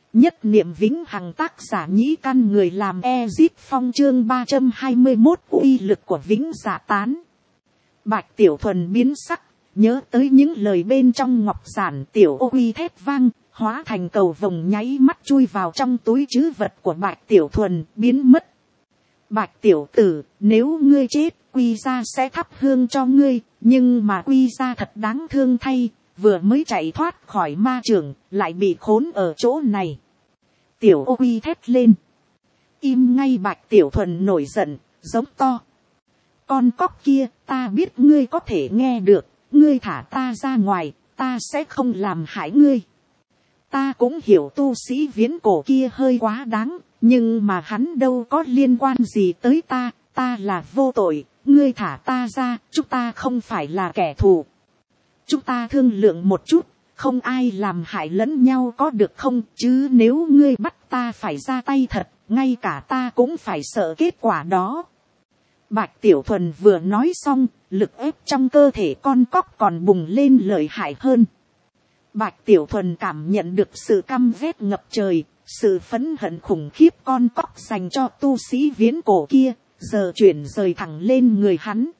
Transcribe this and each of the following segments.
Nhất niệm vĩnh hằng, tác giả Nhĩ Căn, người làm Ezip Phong, chương 321 uy lực của vĩnh dạ tán. Bạch Tiểu Thuần biến sắc, nhớ tới những lời bên trong ngọc giản, tiểu ô uy thét vang, hóa thành cầu vồng nháy mắt chui vào trong túi trữ vật của Bạch Tiểu Thuần, biến mất. Bạch tiểu tử, nếu ngươi chết, quy gia sẽ thắp hương cho ngươi, nhưng mà quy gia thật đáng thương thay, vừa mới chạy thoát khỏi ma trường, lại bị khốn ở chỗ này. Tiểu ô uy thét lên. Im ngay! Bạch Tiểu Thuần nổi giận, giống to. Con cóc kia, ta biết ngươi có thể nghe được, ngươi thả ta ra ngoài, ta sẽ không làm hại ngươi. Ta cũng hiểu tu sĩ viễn cổ kia hơi quá đáng, nhưng mà hắn đâu có liên quan gì tới ta, ta là vô tội, ngươi thả ta ra, chúng ta không phải là kẻ thù. Chúng ta thương lượng một chút, không ai làm hại lẫn nhau có được không, chứ nếu ngươi bắt ta phải ra tay thật, ngay cả ta cũng phải sợ kết quả đó. Bạch Tiểu Thuần vừa nói xong, lực ép trong cơ thể con cóc còn bùng lên lợi hại hơn. Bạch Tiểu Thuần cảm nhận được sự căm ghét ngập trời, sự phẫn hận khủng khiếp con cóc dành cho tu sĩ viễn cổ kia, giờ chuyển rời thẳng lên người hắn.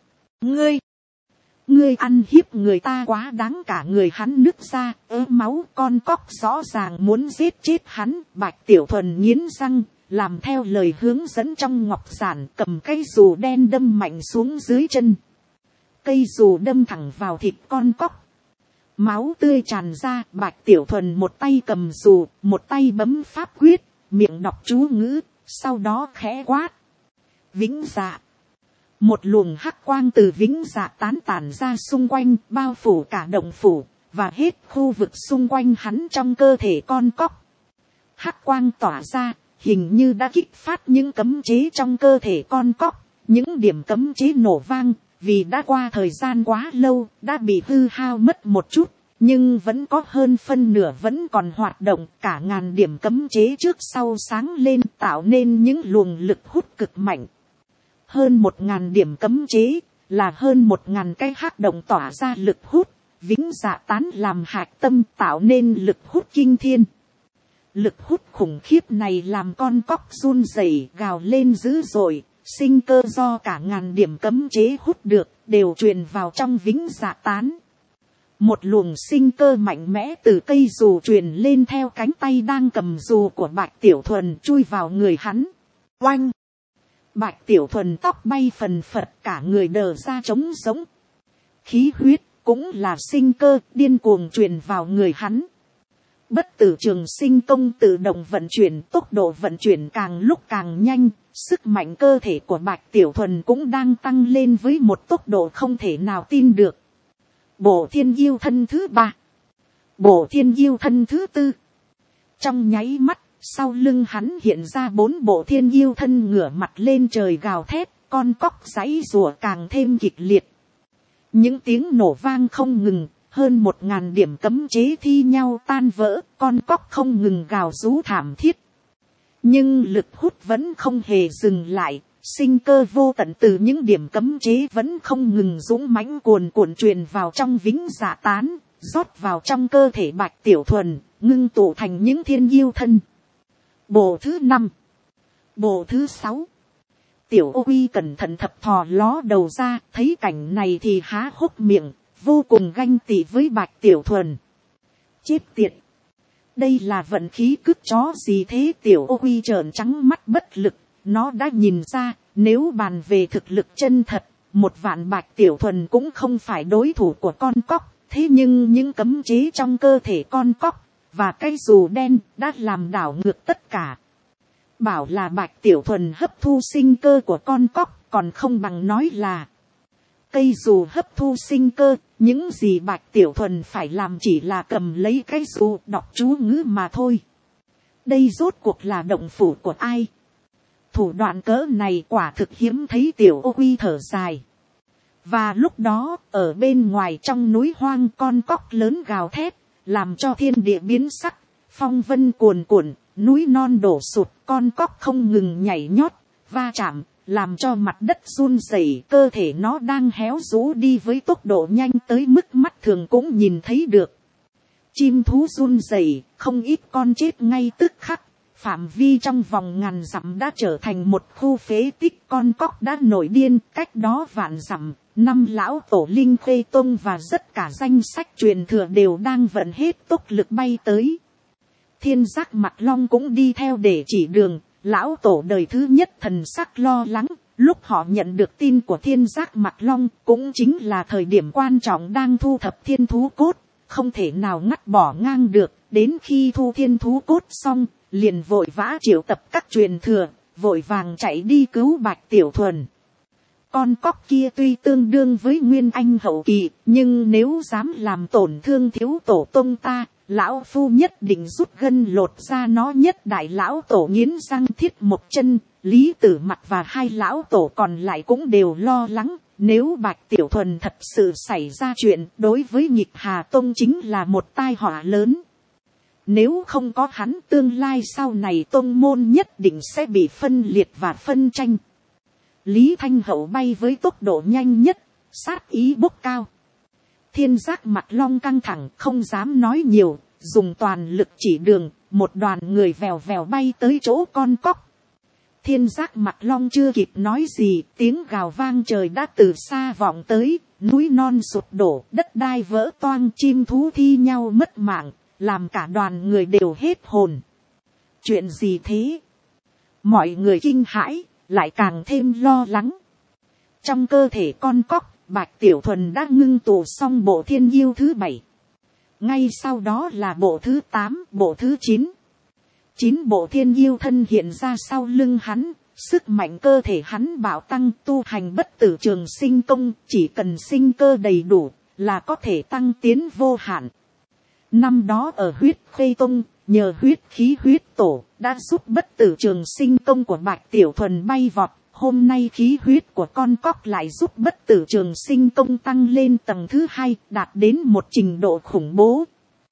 Ngươi ăn hiếp người ta quá đáng! Cả người hắn nứt ra, máu, con cóc rõ ràng muốn giết chết hắn. Bạch Tiểu Thuần nghiến răng, làm theo lời hướng dẫn trong ngọc giản, cầm cây dù đen đâm mạnh xuống dưới chân. Cây dù đâm thẳng vào thịt con cóc. Máu tươi tràn ra, Bạch Tiểu Thuần một tay cầm dù, một tay bấm pháp quyết, miệng đọc chú ngữ, sau đó khẽ quát. Vĩnh dạ! Một luồng hắc quang từ vĩnh dạ tán tản ra xung quanh, bao phủ cả động phủ, và hết khu vực xung quanh hắn trong cơ thể con cóc. Hắc quang tỏa ra, hình như đã kích phát những cấm chế trong cơ thể con cóc, những điểm cấm chế nổ vang, vì đã qua thời gian quá lâu, đã bị hư hao mất một chút, nhưng vẫn có hơn phân nửa vẫn còn hoạt động. Cả ngàn điểm cấm chế trước sau sáng lên, tạo nên những luồng lực hút cực mạnh. Hơn 1000 điểm cấm chế, là hơn 1000 cái hắc động tỏa ra lực hút, vĩnh dạ tán làm hạch tâm, tạo nên lực hút kinh thiên. Lực hút khủng khiếp này làm con cóc run rẩy, gào lên dữ dội, sinh cơ do cả ngàn điểm cấm chế hút được, đều truyền vào trong vĩnh dạ tán. Một luồng sinh cơ mạnh mẽ từ cây dù truyền lên theo cánh tay đang cầm dù của Bạch Tiểu Thuần, chui vào người hắn. Oanh! Bạch Tiểu Thuần tóc bay phần phật, cả người đờ ra trống giống. Khí huyết, cũng là sinh cơ, điên cuồng truyền vào người hắn. Bất tử trường sinh công tự động vận chuyển, tốc độ vận chuyển càng lúc càng nhanh, sức mạnh cơ thể của Bạch Tiểu Thuần cũng đang tăng lên với một tốc độ không thể nào tin được. Bổ thiên yêu thân thứ 3, bổ thiên yêu thân thứ 4. Trong nháy mắt, sau lưng hắn hiện ra 4 bộ thiên yêu thân ngửa mặt lên trời gào thét, con cóc giãy giụa càng thêm kịch liệt. Những tiếng nổ vang không ngừng, hơn 1000 điểm cấm chế thi nhau tan vỡ, con cóc không ngừng gào rú thảm thiết. Nhưng lực hút vẫn không hề dừng lại, sinh cơ vô tận từ những điểm cấm chế vẫn không ngừng dũng mãnh cuồn cuộn truyền vào trong vĩnh dạ tán, rót vào trong cơ thể Bạch Tiểu Thuần, ngưng tụ thành những thiên yêu thân. Bộ thứ 5, bộ thứ 6. Tiểu ô uy cẩn thận thập thò ló đầu ra, thấy cảnh này thì há hốc miệng, vô cùng ganh tị với Bạch Tiểu Thuần. Chết tiệt! Đây là vận khí cứt chó gì thế? Tiểu ô uy trợn trắng mắt bất lực, nó đã nhìn ra, nếu bàn về thực lực chân thật, 1.000.000 Bạch Tiểu Thuần cũng không phải đối thủ của con cóc. Thế nhưng những cấm chế trong cơ thể con cóc, và cây dù đen đã làm đảo ngược tất cả. Bảo là Bạch Tiểu Thuần hấp thu sinh cơ của con cóc, còn không bằng nói là cây dù hấp thu sinh cơ. Những gì Bạch Tiểu Thuần phải làm chỉ là cầm lấy cây dù đọc chú ngữ mà thôi. Đây rốt cuộc là động phủ của ai? Thủ đoạn cỡ này quả thực hiếm thấy. Tiểu ô uy thở dài. Và lúc đó, ở bên ngoài trong núi hoang, con cóc lớn gào thét, làm cho thiên địa biến sắc, phong vân cuồn cuộn, núi non đổ sụt, con cóc không ngừng nhảy nhót, va chạm, làm cho mặt đất run rẩy, cơ thể nó đang héo rũ đi với tốc độ nhanh tới mức mắt thường cũng nhìn thấy được. Chim thú run rẩy, không ít con chết ngay tức khắc. Phạm vi trong vòng ngàn dặm đã trở thành một khu phế tích, con cóc đã nổi điên. Cách đó vạn dặm, 5 lão tổ linh khê tông và tất cả danh sách truyền thừa đều đang vận hết tốc lực bay tới. Thiên giác mặt long cũng đi theo để chỉ đường. Lão tổ đời thứ nhất thần sắc lo lắng. Lúc họ nhận được tin của thiên giác mặt long, cũng chính là thời điểm quan trọng đang thu thập thiên thú cốt, không thể nào ngắt bỏ ngang được. Đến khi thu thiên thú cốt xong, liền vội vã triệu tập các truyền thừa, vội vàng chạy đi cứu Bạch Tiểu Thuần. Con cóc kia tuy tương đương với Nguyên Anh hậu kỳ, nhưng nếu dám làm tổn thương thiếu tổ tông ta, lão phu nhất định rút gân lột ra nó. Nhất đại lão tổ nghiến răng thiết một chân. Lý Tử Mặc và 2 lão tổ còn lại cũng đều lo lắng. Nếu Bạch Tiểu Thuần thật sự xảy ra chuyện, đối với Nhịp Hà Tông chính là một tai họa lớn. Nếu không có hắn, tương lai sau này tông môn nhất định sẽ bị phân liệt và phân tranh. Lý Thanh Hậu bay với tốc độ nhanh nhất, sát ý bốc cao. Thiên giác mặt long căng thẳng, không dám nói nhiều, dùng toàn lực chỉ đường, một đoàn người vèo vèo bay tới chỗ con cóc. Thiên giác mặt long chưa kịp nói gì, tiếng gào vang trời đã từ xa vọng tới, núi non sụp đổ, đất đai vỡ toang, chim thú thi nhau mất mạng, làm cả đoàn người đều hết hồn. Chuyện gì thế? Mọi người kinh hãi, lại càng thêm lo lắng. Trong cơ thể con cóc, Bạch Tiểu Thuần đã ngưng tụ xong bộ thiên yêu thứ 7. Ngay sau đó là bộ thứ 8, bộ thứ 9. 9 bộ thiên yêu thân hiện ra sau lưng hắn, sức mạnh cơ thể hắn bạo tăng, tu hành bất tử trường sinh công, chỉ cần sinh cơ đầy đủ là có thể tăng tiến vô hạn. Năm đó ở Huyết Khê Tông, nhờ huyết khí huyết tổ đã giúp bất tử trường sinh công của Bạch Tiểu Thuần bay vọt. Hôm nay khí huyết của con cóc lại giúp bất tử trường sinh công tăng lên tầng thứ 2, đạt đến một trình độ khủng bố.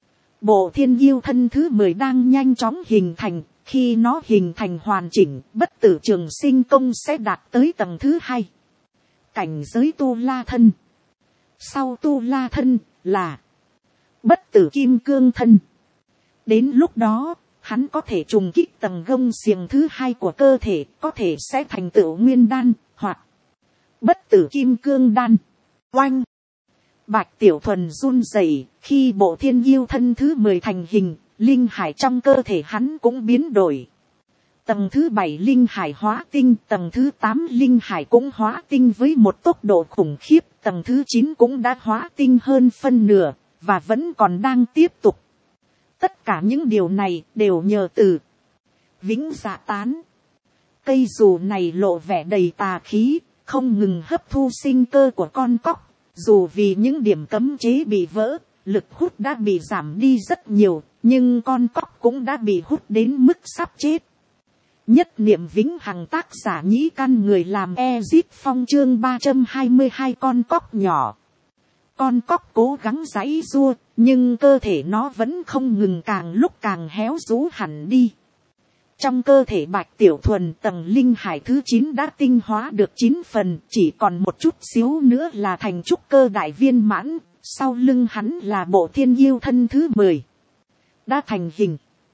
Bộ thiên yêu thân thứ 10 đang nhanh chóng hình thành, khi nó hình thành hoàn chỉnh, bất tử trường sinh công sẽ đạt tới tầng thứ 2. Cảnh giới tu la thân. Sau tu la thân là bất tử kim cương thân. Đến lúc đó, hắn có thể trùng kích tầng gông xiềng thứ 2 của cơ thể, có thể sẽ thành tựu nguyên đan, hoặc bất tử kim cương đan. Oanh! Bạch Tiểu Thuần run rẩy, khi bộ thiên yêu thân thứ 10 thành hình, linh hải trong cơ thể hắn cũng biến đổi. Tầng thứ 7 linh hải hóa tinh, tầng thứ 8 linh hải cũng hóa tinh với một tốc độ khủng khiếp, tầng thứ 9 cũng đã hóa tinh hơn phân nửa, và vẫn còn đang tiếp tục. Tất cả những điều này đều nhờ từ Vĩnh Dạ Tán. Cây dù này lộ vẻ đầy tà khí, không ngừng hấp thu sinh cơ của con cóc. Dù vì những điểm cấm chế bị vỡ, lực hút đã bị giảm đi rất nhiều, nhưng con cóc cũng đã bị hút đến mức sắp chết. Nhất niệm vĩnh hằng, tác giả Nhĩ Căn, người làm Ezip Phong, chương 322 con cóc nhỏ. Con cóc cố gắng giãy giụa, nhưng cơ thể nó vẫn không ngừng càng lúc càng héo rũ hẳn đi. Trong cơ thể Bạch Tiểu Thuần, tầng linh hải thứ 9 đã tinh hóa được 9 phần, chỉ còn một chút xíu nữa là thành trúc cơ đại viên mãn, sau lưng hắn là bộ thiên yêu thân thứ 10. Đã thành hình.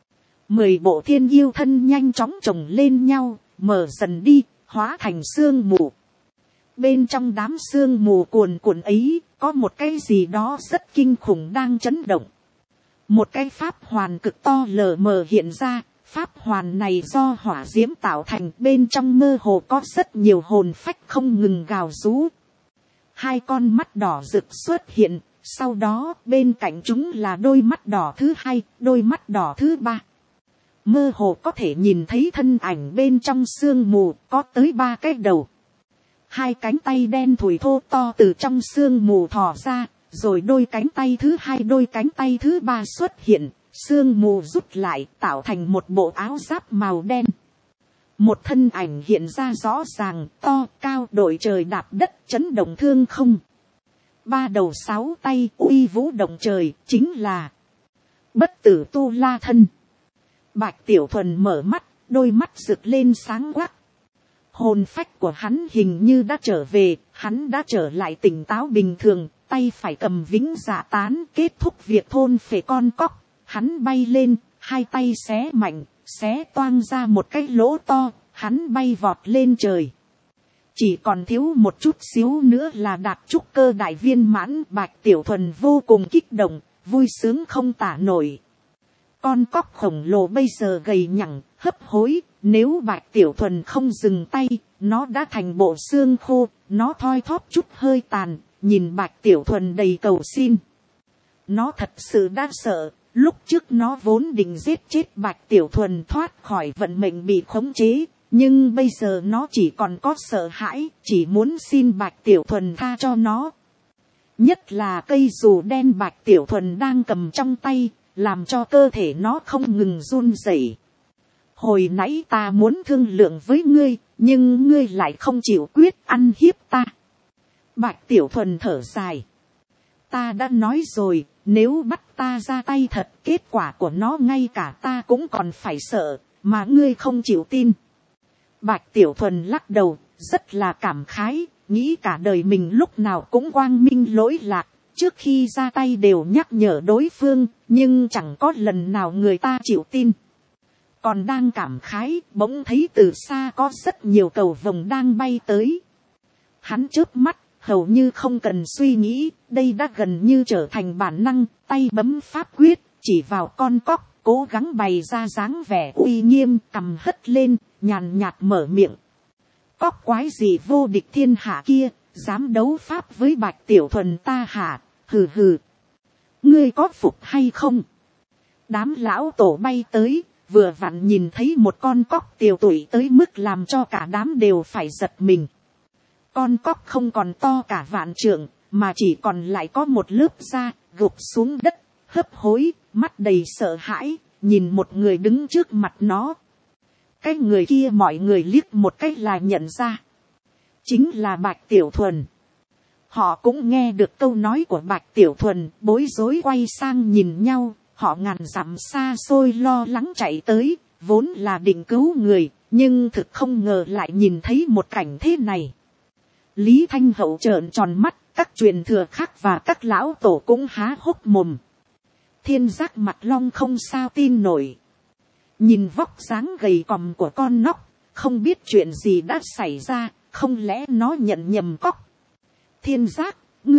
10 bộ thiên yêu thân nhanh chóng chồng lên nhau, mở dần đi, hóa thành sương mù. Bên trong đám sương mù cuồn cuộn ấy, có một cái gì đó rất kinh khủng đang chấn động. Một cái pháp hoàn cực to lờ mờ hiện ra. Pháp hoàn này do hỏa diễm tạo thành, bên trong mơ hồ có rất nhiều hồn phách không ngừng gào rú. 2 con mắt đỏ rực xuất hiện, sau đó bên cạnh chúng là đôi mắt đỏ thứ 2, đôi mắt đỏ thứ 3. Mơ hồ có thể nhìn thấy thân ảnh bên trong sương mù, có tới 3 cái đầu. 2 cánh tay đen thủi thô to từ trong sương mù thò ra, rồi đôi cánh tay thứ 2, đôi cánh tay thứ 3 xuất hiện. Sương mù rút lại, tạo thành một bộ áo giáp màu đen. Một thân ảnh hiện ra rõ ràng, to, cao, đội trời đạp đất, chấn động thương không. 3 đầu 6 tay, uy vũ động trời, chính là bất tử tu la thân. Bạch Tiểu Thuần mở mắt, đôi mắt rực lên sáng quắc. Hồn phách của hắn hình như đã trở về, hắn đã trở lại tỉnh táo bình thường, tay phải cầm vĩnh dạ tán kết thúc việc thôn phệ con cóc. Hắn bay lên, hai tay xé mạnh, xé toang ra một cái lỗ to, hắn bay vọt lên trời. Chỉ còn thiếu một chút xíu nữa là đạt trúc cơ đại viên mãn. Bạch Tiểu Thuần vô cùng kích động, vui sướng không tả nổi. Con cóc khổng lồ bây giờ gầy nhẳng, hấp hối, nếu Bạch Tiểu Thuần không dừng tay, nó đã thành bộ xương khô, nó thoi thóp chút hơi tàn, nhìn Bạch Tiểu Thuần đầy cầu xin. Nó thật sự đã sợ, lúc trước nó vốn định giết chết Bạch Tiểu Thuần thoát khỏi vận mệnh bị khống chế, nhưng bây giờ nó chỉ còn có sợ hãi, chỉ muốn xin Bạch Tiểu Thuần tha cho nó. Nhất là cây dù đen Bạch Tiểu Thuần đang cầm trong tay, làm cho cơ thể nó không ngừng run rẩy. Hồi nãy ta muốn thương lượng với ngươi, nhưng ngươi lại không chịu quyết ăn hiếp ta. Bạch Tiểu Thuần thở dài. Ta đã nói rồi, nếu bắt ta ra tay thật, kết quả của nó ngay cả ta cũng còn phải sợ, mà ngươi không chịu tin. Bạch Tiểu Thuần lắc đầu, rất là cảm khái, nghĩ cả đời mình lúc nào cũng quang minh lỗi lạc, trước khi ra tay đều nhắc nhở đối phương, nhưng chẳng có lần nào người ta chịu tin. Còn đang cảm khái, bỗng thấy từ xa có rất nhiều cầu vồng đang bay tới. Hắn chớp mắt, hầu như không cần suy nghĩ, đây đã gần như trở thành bản năng, tay bấm pháp quyết, chỉ vào con cóc, cố gắng bày ra dáng vẻ uy nghiêm, cầm hất lên, nhàn nhạt mở miệng. Cóc quái gì vô địch thiên hạ kia, dám đấu pháp với Bạch Tiểu Thuần ta hả, hừ hừ. Ngươi có phục hay không? Đám lão tổ bay tới, vừa vặn nhìn thấy một con cóc tiều tụy tới mức làm cho cả đám đều phải giật mình. Con cóc không còn to cả vạn trượng, mà chỉ còn lại có một lớp da, gục xuống đất, hấp hối, mắt đầy sợ hãi, nhìn một người đứng trước mặt nó. Cái người kia mọi người liếc một cái là nhận ra. Chính là Bạch Tiểu Thuần. Họ cũng nghe được câu nói của Bạch Tiểu Thuần, bối rối quay sang nhìn nhau, họ ngàn dặm xa xôi lo lắng chạy tới, vốn là định cứu người, nhưng thực không ngờ lại nhìn thấy một cảnh thế này. Lý Thanh Hậu trợn tròn mắt, các truyền thừa khác và các lão tổ cũng há hốc mồm. Thiên Giác Mặt Long không sao tin nổi. Nhìn vóc dáng gầy còm của con nóc, không biết chuyện gì đã xảy ra, không lẽ nó nhận nhầm cóc. Thiên Giác,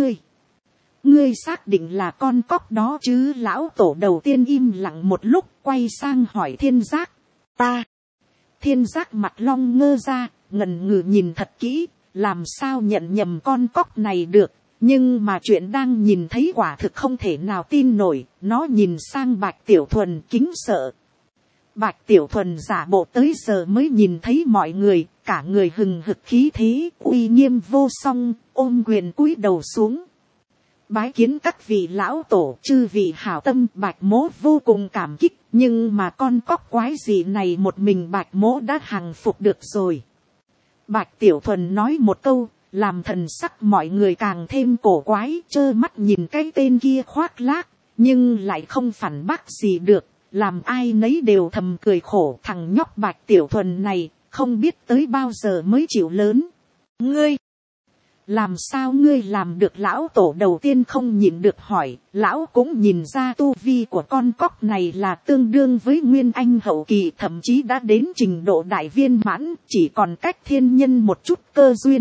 ngươi xác định là con cóc đó chứ? Lão tổ đầu tiên im lặng một lúc, quay sang hỏi Thiên Giác. Ta. Thiên Giác Mặt Long ngơ ra, ngần ngừ nhìn thật kỹ, làm sao nhận nhầm con cóc này được, nhưng mà chuyện đang nhìn thấy quả thực không thể nào tin nổi. Nó nhìn sang Bạch Tiểu Thuần kính sợ. Bạch Tiểu Thuần giả bộ tới giờ mới nhìn thấy mọi người, cả người hừng hực khí thế, uy nghiêm vô song, ôm quyền cúi đầu xuống. Bái kiến các vị lão tổ, chư vị hảo tâm. Bạch Mỗ vô cùng cảm kích, nhưng mà con cóc quái gì này một mình Bạch Mỗ đã hàng phục được rồi. Bạch Tiểu Thuần nói một câu, làm thần sắc mọi người càng thêm cổ quái, trơ mắt nhìn cái tên kia khoác lác, nhưng lại không phản bác gì được, làm ai nấy đều thầm cười khổ. Thằng nhóc Bạch Tiểu Thuần này, không biết tới bao giờ mới chịu lớn. Ngươi, làm sao ngươi làm được? Lão tổ đầu tiên không nhịn được hỏi. Lão cũng nhìn ra tu vi của con cóc này là tương đương với Nguyên Anh hậu kỳ, thậm chí đã đến trình độ đại viên mãn, chỉ còn cách thiên nhân một chút cơ duyên.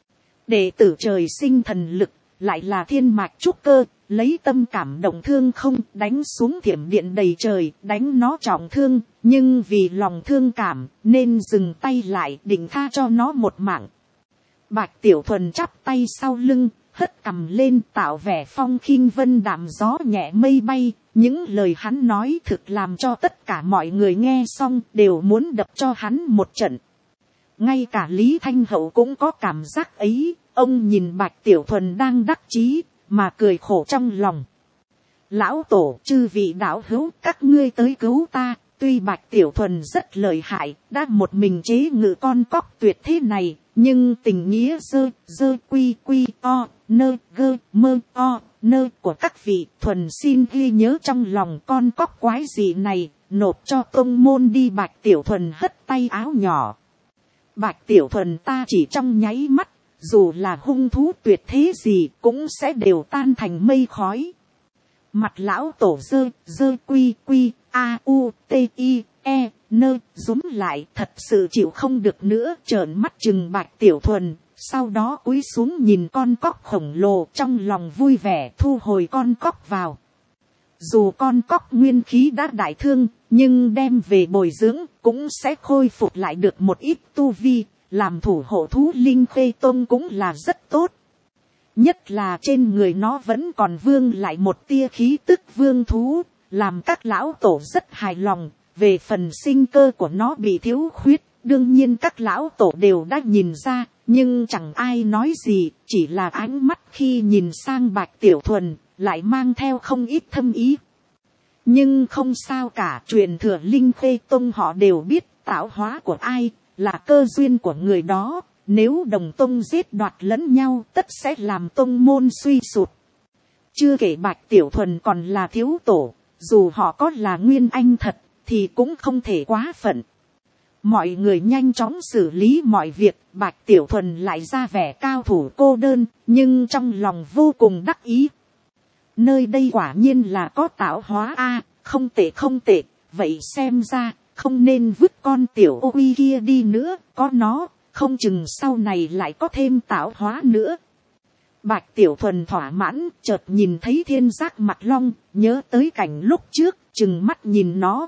Đệ tử trời sinh thần lực, lại là thiên mạch trúc cơ, lấy tâm cảm động thương không, đánh xuống thiểm điện đầy trời, đánh nó trọng thương, nhưng vì lòng thương cảm nên dừng tay lại, định tha cho nó một mạng. Bạch Tiểu Thuần chắp tay sau lưng, hất cằm lên, tạo vẻ phong khinh vân đạm, gió nhẹ mây bay. Những lời hắn nói thực làm cho tất cả mọi người nghe xong đều muốn đập cho hắn một trận. Ngay cả Lý Thanh Hậu cũng có cảm giác ấy. Ông nhìn Bạch Tiểu Thuần đang đắc chí mà cười khổ trong lòng. Lão tổ, chư vị đạo hữu, các ngươi tới cứu ta. Tuy Bạch Tiểu Thuần rất lợi hại, đã một mình chế ngự con cóc tuyệt thế này, nhưng tình nghĩa dơ quy o nơ gơ mơ o nơ của các vị Thuần xin ghi nhớ trong lòng. Con cóc quái dị này nộp cho tông môn đi. Bạch Tiểu Thuần hất tay áo nhỏ. Bạch Tiểu Thuần ta chỉ trong nháy mắt, dù là hung thú tuyệt thế gì cũng sẽ đều tan thành mây khói. Mặt lão tổ dơ quy quy a u t i e nơ rúm lại, thật sự chịu không được nữa, trợn mắt chừng Bạch Tiểu Thuần, sau đó cúi xuống nhìn con cóc khổng lồ, trong lòng vui vẻ thu hồi con cóc vào. Dù con cóc nguyên khí đã đại thương, nhưng đem về bồi dưỡng cũng sẽ khôi phục lại được một ít tu vi, làm thủ hộ thú Linh Khê Tông cũng là rất tốt. Nhất là trên người nó vẫn còn vương lại một tia khí tức vương thú, làm các lão tổ rất hài lòng. Về phần sinh cơ của nó bị thiếu khuyết, đương nhiên các lão tổ đều đã nhìn ra, nhưng chẳng ai nói gì, chỉ là ánh mắt khi nhìn sang Bạch Tiểu Thuần, lại mang theo không ít thâm ý. Nhưng không sao cả, truyền thừa Linh Khê Tông họ đều biết tạo hóa của ai, là cơ duyên của người đó, nếu đồng tông giết đoạt lẫn nhau tất sẽ làm tông môn suy sụp. Chưa kể Bạch Tiểu Thuần còn là thiếu tổ, dù họ có là nguyên anh thật, thì cũng không thể quá phận. Mọi người nhanh chóng xử lý mọi việc, Bạch Tiểu Thuần lại ra vẻ cao thủ cô đơn, nhưng trong lòng vô cùng đắc ý. Nơi đây quả nhiên là có tạo hóa a, không tệ không tệ, vậy xem ra không nên vứt con tiểu ô uy kia đi nữa, có nó, không chừng sau này lại có thêm tạo hóa nữa. Bạch Tiểu Thuần thỏa mãn, chợt nhìn thấy Thiên Giác Mặt Long, nhớ tới cảnh lúc trước, chừng mắt nhìn nó.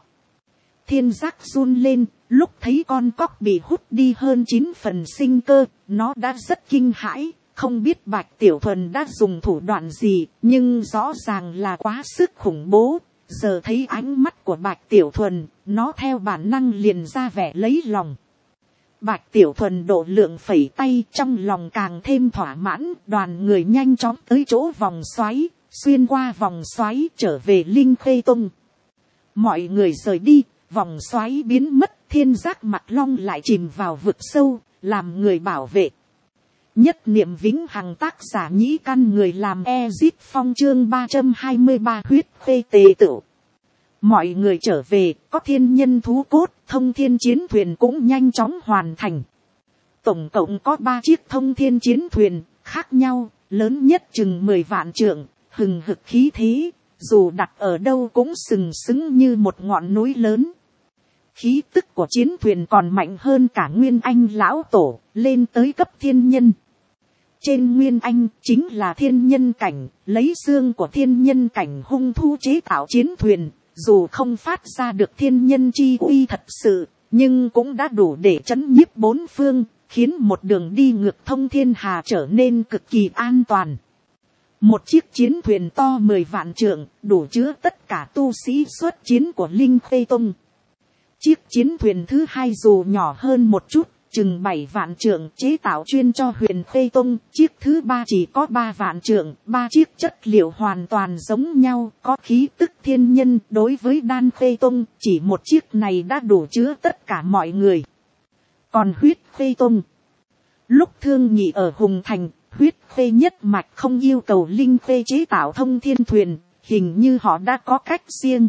Thiên Giác run lên, lúc thấy con cóc bị hút đi hơn 9 phần sinh cơ, nó đã rất kinh hãi, không biết Bạch Tiểu Thuần đã dùng thủ đoạn gì, nhưng rõ ràng là quá sức khủng bố. Giờ thấy ánh mắt của Bạch Tiểu Thuần, nó theo bản năng liền ra vẻ lấy lòng. Bạch Tiểu Thuần độ lượng phẩy tay, trong lòng càng thêm thỏa mãn, đoàn người nhanh chóng tới chỗ vòng xoáy, xuyên qua vòng xoáy trở về Linh Khê Tông. Mọi người rời đi, vòng xoáy biến mất, Thiên Giác Mặt Long lại chìm vào vực sâu, làm người bảo vệ. Nhất niệm vĩnh hằng, tác giả Nhĩ Căn, người làm Ezit Phong, chương 323 huyết khê tề tửu. Mọi người trở về, có thiên nhân thú cốt, thông thiên chiến thuyền cũng nhanh chóng hoàn thành. Tổng cộng có 3 chiếc thông thiên chiến thuyền, khác nhau, lớn nhất chừng 10 vạn trượng, hừng hực khí thế, dù đặt ở đâu cũng sừng sững như một ngọn núi lớn. Khí tức của chiến thuyền còn mạnh hơn cả Nguyên Anh lão tổ, lên tới cấp thiên nhân. Trên Nguyên Anh chính là thiên nhân cảnh, lấy xương của thiên nhân cảnh hung thú chế tạo chiến thuyền, dù không phát ra được thiên nhân chi uy thật sự, nhưng cũng đã đủ để trấn nhiếp bốn phương, khiến một đường đi ngược thông thiên hà trở nên cực kỳ an toàn. Một chiếc chiến thuyền to 10 vạn trượng, đủ chứa tất cả tu sĩ xuất chiến của Linh Khê Tông. Chiếc chiến thuyền thứ hai dù nhỏ hơn một chút, chừng 7 vạn trượng, chế tạo chuyên cho Huyền Khê Tông. Chiếc thứ ba chỉ có 3 vạn trượng, 3 chiếc chất liệu hoàn toàn giống nhau, có khí tức thiên nhân. Đối với Đan Khê Tông, chỉ một chiếc này đã đủ chứa tất cả mọi người. Còn Huyết Khê Tông, lúc thương nghị ở Hùng Thành, Huyết Khê nhất mạch không yêu cầu Linh Khê chế tạo thông thiên thuyền, hình như họ đã có cách riêng.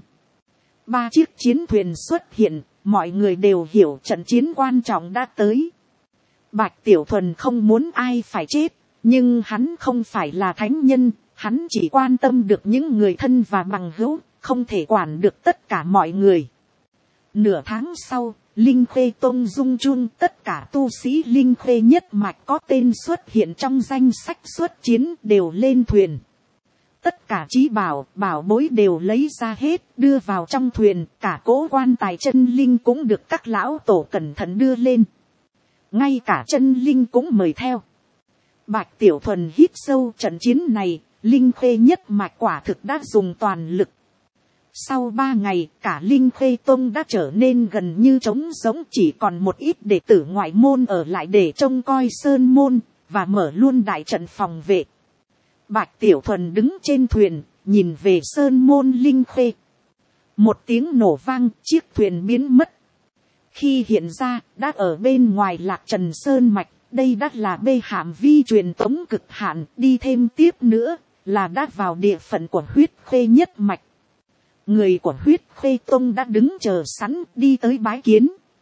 3 chiếc chiến thuyền xuất hiện, mọi người đều hiểu trận chiến quan trọng đã tới. Bạch Tiểu Thuần không muốn ai phải chết, nhưng hắn không phải là thánh nhân, hắn chỉ quan tâm được những người thân và bằng hữu, không thể quản được tất cả mọi người. Nửa tháng sau, Linh Khê Tông rung chuông, tất cả tu sĩ Linh Khê nhất mạch có tên xuất hiện trong danh sách xuất chiến đều lên thuyền. Tất cả trí bảo, bảo bối đều lấy ra hết, đưa vào trong thuyền, cả cỗ quan tài chân linh cũng được các lão tổ cẩn thận đưa lên. Ngay cả chân linh cũng mời theo. Bạch Tiểu Thuần hít sâu, trận chiến này, Linh Khê nhất mạch quả thực đã dùng toàn lực. Sau 3 ngày, cả Linh Khê Tông đã trở nên gần như trống rỗng, chỉ còn một ít đệ tử ngoại môn ở lại để trông coi sơn môn, và mở luôn đại trận phòng vệ. Bạch Tiểu Thuần đứng trên thuyền, nhìn về sơn môn Linh Khê. Một tiếng nổ vang, chiếc thuyền biến mất. Khi hiện ra, đã ở bên ngoài Lạc Trần Sơn Mạch, đây đã là bê hạm vi truyền tống cực hạn, đi thêm tiếp nữa, là đã vào địa phận của Huyết Khê nhất mạch. Người của Huyết Khê Tông đã đứng chờ sẵn, đi tới bái kiến.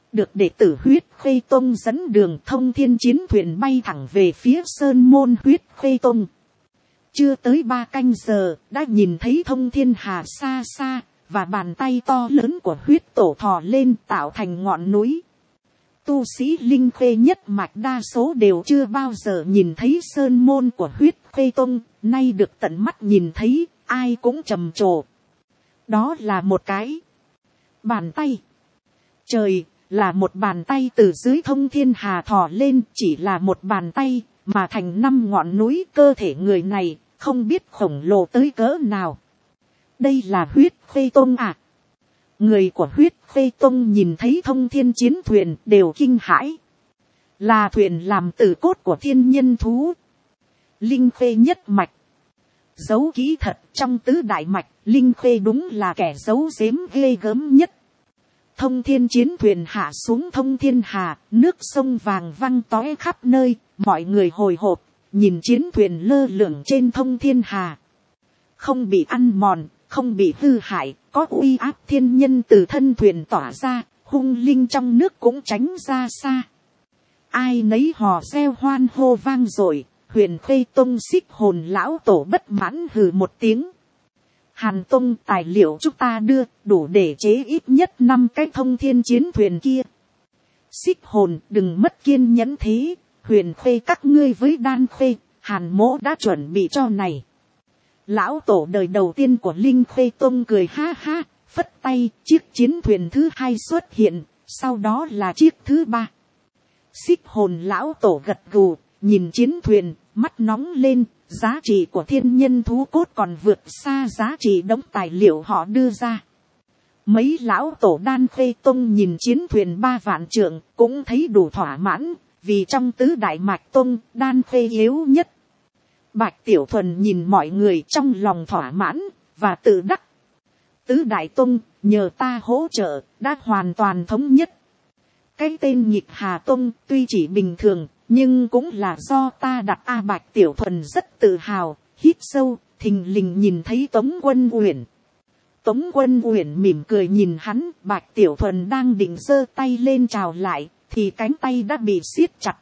được đệ tử Huyết Khê Tông dẫn đường, Thông Thiên chiến thuyền bay thẳng về phía sơn môn Huyết Khê Tông. Chưa tới 3 canh giờ, đã nhìn thấy Thông Thiên Hà xa xa, và bàn tay to lớn của huyết tổ thò lên tạo thành ngọn núi. Tu sĩ Linh Khê nhất mạch đa số đều chưa bao giờ nhìn thấy sơn môn của Huyết Khê Tông, nay được tận mắt nhìn thấy, ai cũng trầm trồ. Đó là một cái bàn tay. Trời, là một bàn tay từ dưới Thông Thiên Hà thò lên, chỉ là một bàn tay, mà thành 5 ngọn núi. Cơ thể người này, không biết khổng lồ tới cỡ nào. Đây là Huyết Khê Tông à? Người của Huyết Khê Tông nhìn thấy Thông Thiên chiến thuyền đều kinh hãi. Là thuyền làm từ cốt của thiên nhân thú. Linh Khê nhất mạch. Giấu kỹ thật, trong tứ đại mạch, Linh Khê đúng là kẻ giấu giếm ghê gớm nhất. Thông Thiên chiến thuyền hạ xuống Thông Thiên Hà, nước sông vàng văng tóe khắp nơi, mọi người hồi hộp, nhìn chiến thuyền lơ lửng trên Thông Thiên Hà. Không bị ăn mòn, không bị hư hại, có uy áp thiên nhân từ thân thuyền tỏa ra, hung linh trong nước cũng tránh ra xa. Ai nấy hò reo hoan hô vang dội. Huyền Khê Tông Xích Hồn lão tổ bất mãn hừ một tiếng. Hàn Tông, tài liệu chúng ta đưa đủ để chế ít nhất 5 cái Thông Thiên chiến thuyền kia. Xích Hồn, đừng mất kiên nhẫn thế. Huyền Khê các ngươi với Đan Khê, Hàn mỗ đã chuẩn bị cho này. Lão tổ đời đầu tiên của Linh Khê Tông cười ha ha, phất tay, chiếc chiến thuyền thứ 2 xuất hiện, sau đó là chiếc thứ 3. Xích Hồn lão tổ gật gù, nhìn chiến thuyền, mắt nóng lên, giá trị của thiên nhân thú cốt còn vượt xa giá trị đống tài liệu họ đưa ra. Mấy lão tổ Đan Khê Tông nhìn chiến thuyền 3 vạn trượng, cũng thấy đủ thỏa mãn, vì trong tứ đại mạch tông, Đan Khê yếu nhất. Bạch Tiểu Thuần nhìn mọi người trong lòng thỏa mãn, và tự đắc. Tứ đại tông, nhờ ta hỗ trợ, đã hoàn toàn thống nhất. Cái tên Nhịp Hà Tông tuy chỉ bình thường, nhưng cũng là do ta đặt. Bạch Tiểu Thuần rất tự hào, hít sâu, thình lình nhìn thấy Tống Quân Uyển. Tống Quân Uyển mỉm cười nhìn hắn, Bạch Tiểu Thuần đang định giơ tay lên chào lại, thì cánh tay đã bị siết chặt.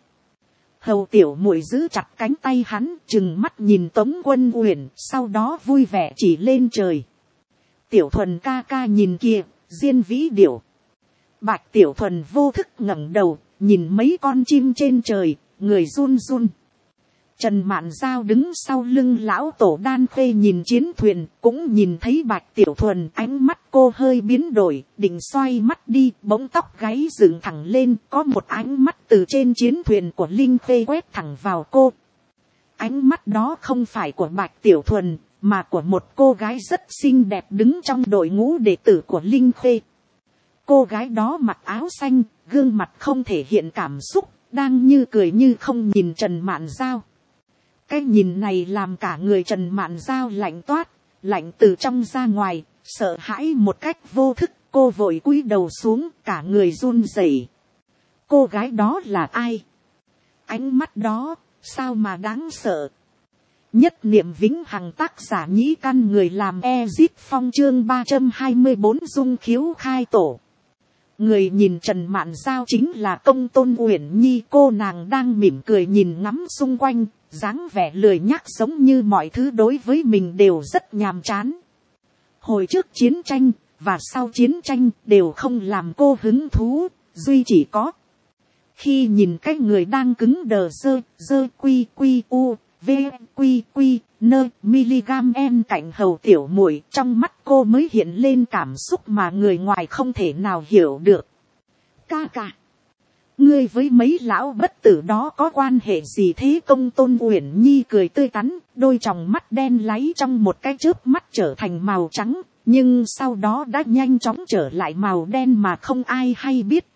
Hầu tiểu muội giữ chặt cánh tay hắn, trừng mắt nhìn Tống Quân Uyển, sau đó vui vẻ chỉ lên trời. Tiểu Thuần ca ca nhìn kìa, Diên Vĩ Điểu. Bạch Tiểu Thuần vô thức ngẩng đầu, nhìn mấy con chim trên trời, người run run. Trần Mạn Giao đứng sau lưng lão tổ Đan Khê nhìn chiến thuyền, cũng nhìn thấy Bạch Tiểu Thuần, ánh mắt cô hơi biến đổi, định xoay mắt đi, bỗng tóc gáy dựng thẳng lên, có một ánh mắt từ trên chiến thuyền của Linh Khê quét thẳng vào cô. Ánh mắt đó không phải của Bạch Tiểu Thuần, mà của một cô gái rất xinh đẹp đứng trong đội ngũ đệ tử của Linh Khê. Cô gái đó mặc áo xanh, gương mặt không thể hiện cảm xúc, đang như cười như không nhìn Trần Mạn Giao. Cái nhìn này làm cả người Trần Mạn Giao lạnh toát, lạnh từ trong ra ngoài, sợ hãi một cách vô thức, cô vội cúi đầu xuống, cả người run rẩy. Cô gái đó là ai? Ánh mắt đó, sao mà đáng sợ? Nhất niệm vĩnh hằng, tác giả Nhĩ Căn, người làm Ezip Phong, chương 324 dung khiếu khai tổ. Người nhìn Trần Mạn Giao chính là Công Tôn Uyển Nhi, cô nàng đang mỉm cười nhìn ngắm xung quanh, dáng vẻ lười nhác giống như mọi thứ đối với mình đều rất nhàm chán. Hồi trước chiến tranh, và sau chiến tranh đều không làm cô hứng thú, duy chỉ có. Khi nhìn cái người đang cứng đờ dơ quy quy u, v quy quy, nơ miligam en cạnh hầu tiểu muội, trong mắt cô mới hiện lên cảm xúc mà người ngoài không thể nào hiểu được. Ca ca, ngươi với mấy lão bất tử đó có quan hệ gì thế? Công Tôn Uyển Nhi cười tươi tắn, đôi tròng mắt đen láy trong một cái chớp mắt trở thành màu trắng, nhưng sau đó đã nhanh chóng trở lại màu đen mà không ai hay biết.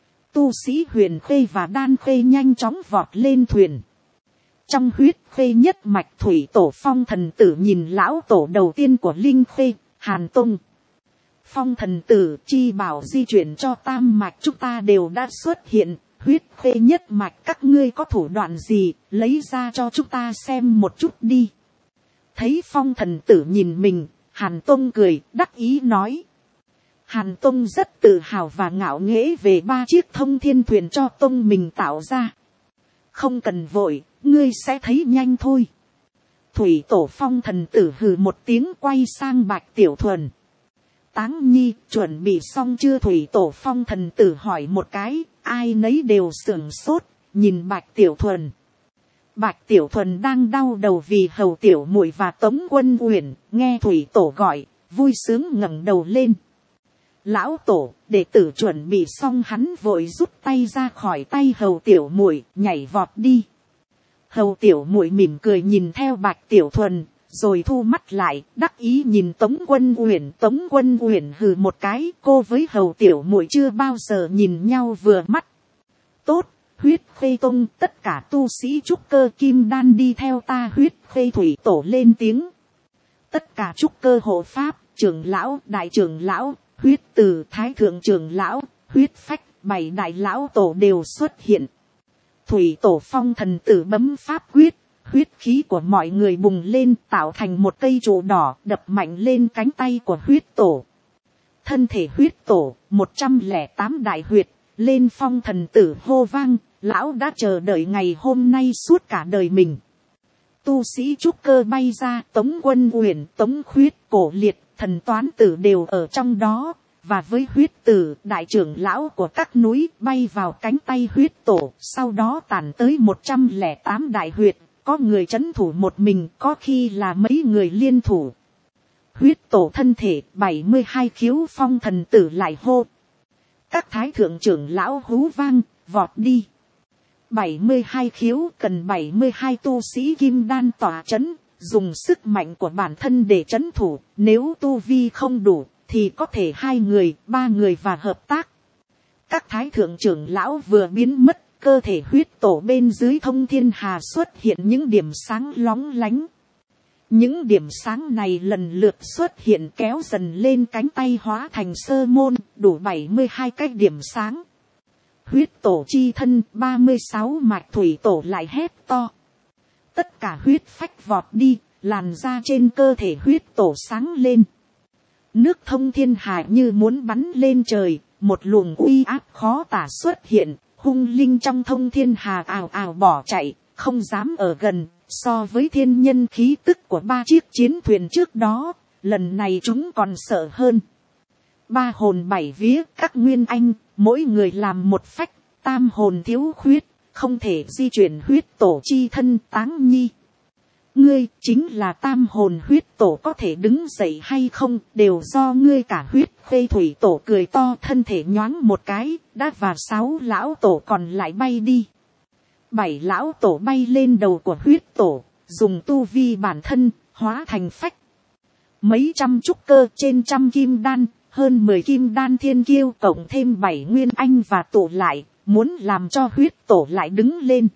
Tu sĩ Huyền Khê và Đan Khê nhanh chóng vọt lên thuyền. Trong Huyết Khê nhất mạch thủy tổ Phong thần tử nhìn lão tổ đầu tiên của Linh Khê, Hàn Tông. Phong thần tử, chi bảo di chuyển cho tam mạch chúng ta đều đã xuất hiện. Huyết Khê nhất mạch các ngươi có thủ đoạn gì, lấy ra cho chúng ta xem một chút đi. Thấy Phong thần tử nhìn mình, Hàn Tông cười, đắc ý nói. Hàn Tông rất tự hào và ngạo nghễ về 3 chiếc thông thiên thuyền cho Tông mình tạo ra. Không cần vội, ngươi sẽ thấy nhanh thôi. Thủy Tổ Phong thần tử hừ một tiếng quay sang Bạch Tiểu Thuần. Táng Nhi, chuẩn bị xong chưa? Thủy Tổ Phong thần tử hỏi một cái, ai nấy đều sửng sốt, nhìn Bạch Tiểu Thuần. Bạch Tiểu Thuần đang đau đầu vì Hầu Tiểu Muội và Tống Quân Uyển, nghe Thủy Tổ gọi, vui sướng ngẩng đầu lên. Lão Tổ, đệ tử chuẩn bị xong. Hắn vội rút tay ra khỏi tay Hầu Tiểu Muội, nhảy vọt đi. Hầu Tiểu Muội mỉm cười nhìn theo Bạch Tiểu Thuần, rồi thu mắt lại, đắc ý nhìn Tống Quân Uyển. Tống Quân Uyển hừ một cái, cô với Hầu Tiểu Muội chưa bao giờ nhìn nhau vừa mắt. Tốt, Huyết Khê Tông, tất cả tu sĩ trúc cơ kim đan đi theo ta. Huyết Khê Thủy Tổ lên tiếng. Tất cả trúc cơ hộ pháp, trưởng lão, đại trưởng lão, Huyết Từ, thái thượng trưởng lão, Huyết Phách, 7 đại lão tổ đều xuất hiện. Thủy Tổ Phong thần tử bấm pháp quyết, huyết khí của mọi người bùng lên tạo thành một cây trụ đỏ đập mạnh lên cánh tay của Huyết Tổ. Thân thể Huyết Tổ, 108 đại huyệt, lên phong thần tử hô vang, lão đã chờ đợi ngày hôm nay suốt cả đời mình. Tu sĩ trúc cơ bay ra, Tống Quân Uyển, Tống Khuyết, Cổ Liệt, Thần Toán Tử đều ở trong đó, và với Huyết Tử, đại trưởng lão của các núi, bay vào cánh tay Huyết Tổ, sau đó tản tới 108 đại huyệt, có người trấn thủ một mình, có khi là mấy người liên thủ. Huyết Tổ thân thể, 72 khiếu phong thần tử lại hô. Các thái thượng trưởng lão hú vang, vọt đi. 72 khiếu cần 72 tu sĩ kim đan tỏa trấn, dùng sức mạnh của bản thân để trấn thủ, nếu tu vi không đủ, thì có thể 2 người, 3 người và hợp tác. Các thái thượng trưởng lão vừa biến mất, cơ thể Huyết Tổ bên dưới thông thiên hà xuất hiện những điểm sáng lóng lánh. Những điểm sáng này lần lượt xuất hiện kéo dần lên cánh tay hóa thành sơ môn, đủ 72 cái điểm sáng. Huyết Tổ chi thân, 36 mạch. Thủy Tổ lại hét to. Tất cả huyết phách vọt đi, làn da trên cơ thể Huyết Tổ sáng lên. Nước thông thiên hà như muốn bắn lên trời, một luồng uy áp khó tả xuất hiện, hung linh trong thông thiên hà ào ào bỏ chạy, không dám ở gần. So với thiên nhân khí tức của 3 chiếc chiến thuyền trước đó, lần này chúng còn sợ hơn. 3 hồn 7 vía, các nguyên anh, mỗi người làm một phách, tam hồn thiếu khuyết, không thể di chuyển. Huyết Tổ chi thân. Táng Nhi, ngươi chính là tam hồn. Huyết Tổ có thể đứng dậy hay không, đều do ngươi cả. Huyết Khê Thủy Tổ cười to, thân thể nhoáng một cái, đã và 6 lão tổ còn lại bay đi. 7 lão tổ bay lên đầu của Huyết Tổ, dùng tu vi bản thân, hóa thành phách. Mấy trăm trúc cơ, trên trăm kim đan, hơn 10 kim đan thiên kiêu, cộng thêm 7 nguyên anh và tụ lại, muốn làm cho Huyết Tổ lại đứng lên.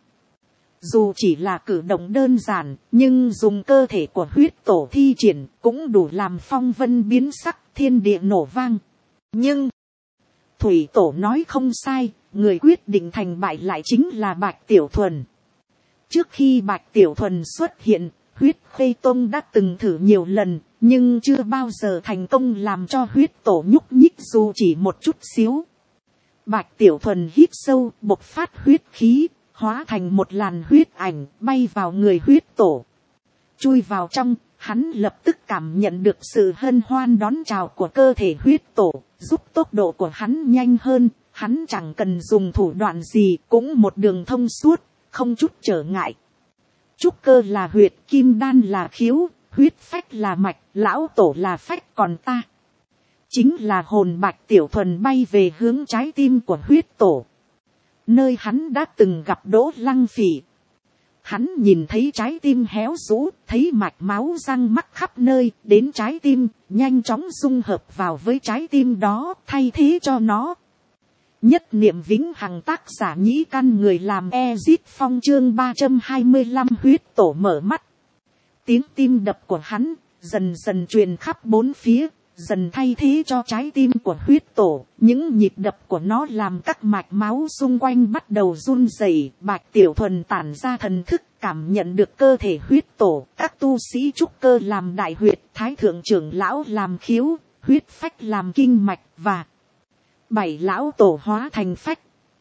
Dù chỉ là cử động đơn giản, nhưng dùng cơ thể của Huyết Tổ thi triển, cũng đủ làm phong vân biến sắc, thiên địa nổ vang. Nhưng, Thủy Tổ nói không sai, người quyết định thành bại lại chính là Bạch Tiểu Thuần. Trước khi Bạch Tiểu Thuần xuất hiện, Huyết Khê Tông đã từng thử nhiều lần, nhưng chưa bao giờ thành công làm cho Huyết Tổ nhúc nhích dù chỉ một chút xíu. Bạch Tiểu Thuần hít sâu, bộc phát huyết khí, hóa thành một làn huyết ảnh, bay vào người Huyết Tổ. Chui vào trong, hắn lập tức cảm nhận được sự hân hoan đón chào của cơ thể Huyết Tổ, giúp tốc độ của hắn nhanh hơn. Hắn chẳng cần dùng thủ đoạn gì, cũng một đường thông suốt, không chút trở ngại. Trúc cơ là huyệt, kim đan là khiếu, huyết phách là mạch, lão tổ là phách, còn ta chính là hồn. Bạch Tiểu Thuần bay về hướng trái tim của Huyết Tổ, nơi hắn đã từng gặp Đỗ Lăng Phỉ. Hắn nhìn thấy trái tim héo rũ, thấy mạch máu răng mắc khắp nơi, đến trái tim, nhanh chóng dung hợp vào với trái tim đó, thay thế cho nó. Nhất niệm vĩnh hằng. Tác giả Nhĩ Căn, người làm Ezit Phong. Chương 325. Huyết Tổ mở mắt. Tiếng tim đập của hắn dần dần truyền khắp bốn phía, dần thay thế cho trái tim của Huyết Tổ. Những nhịp đập của nó làm các mạch máu xung quanh bắt đầu run rẩy. Bạch Tiểu Thuần tản ra thần thức, cảm nhận được cơ thể Huyết Tổ. Các tu sĩ trúc cơ làm đại huyệt, thái thượng trưởng lão làm khiếu, huyết phách làm kinh mạch và 7 lão tổ hóa thành phách.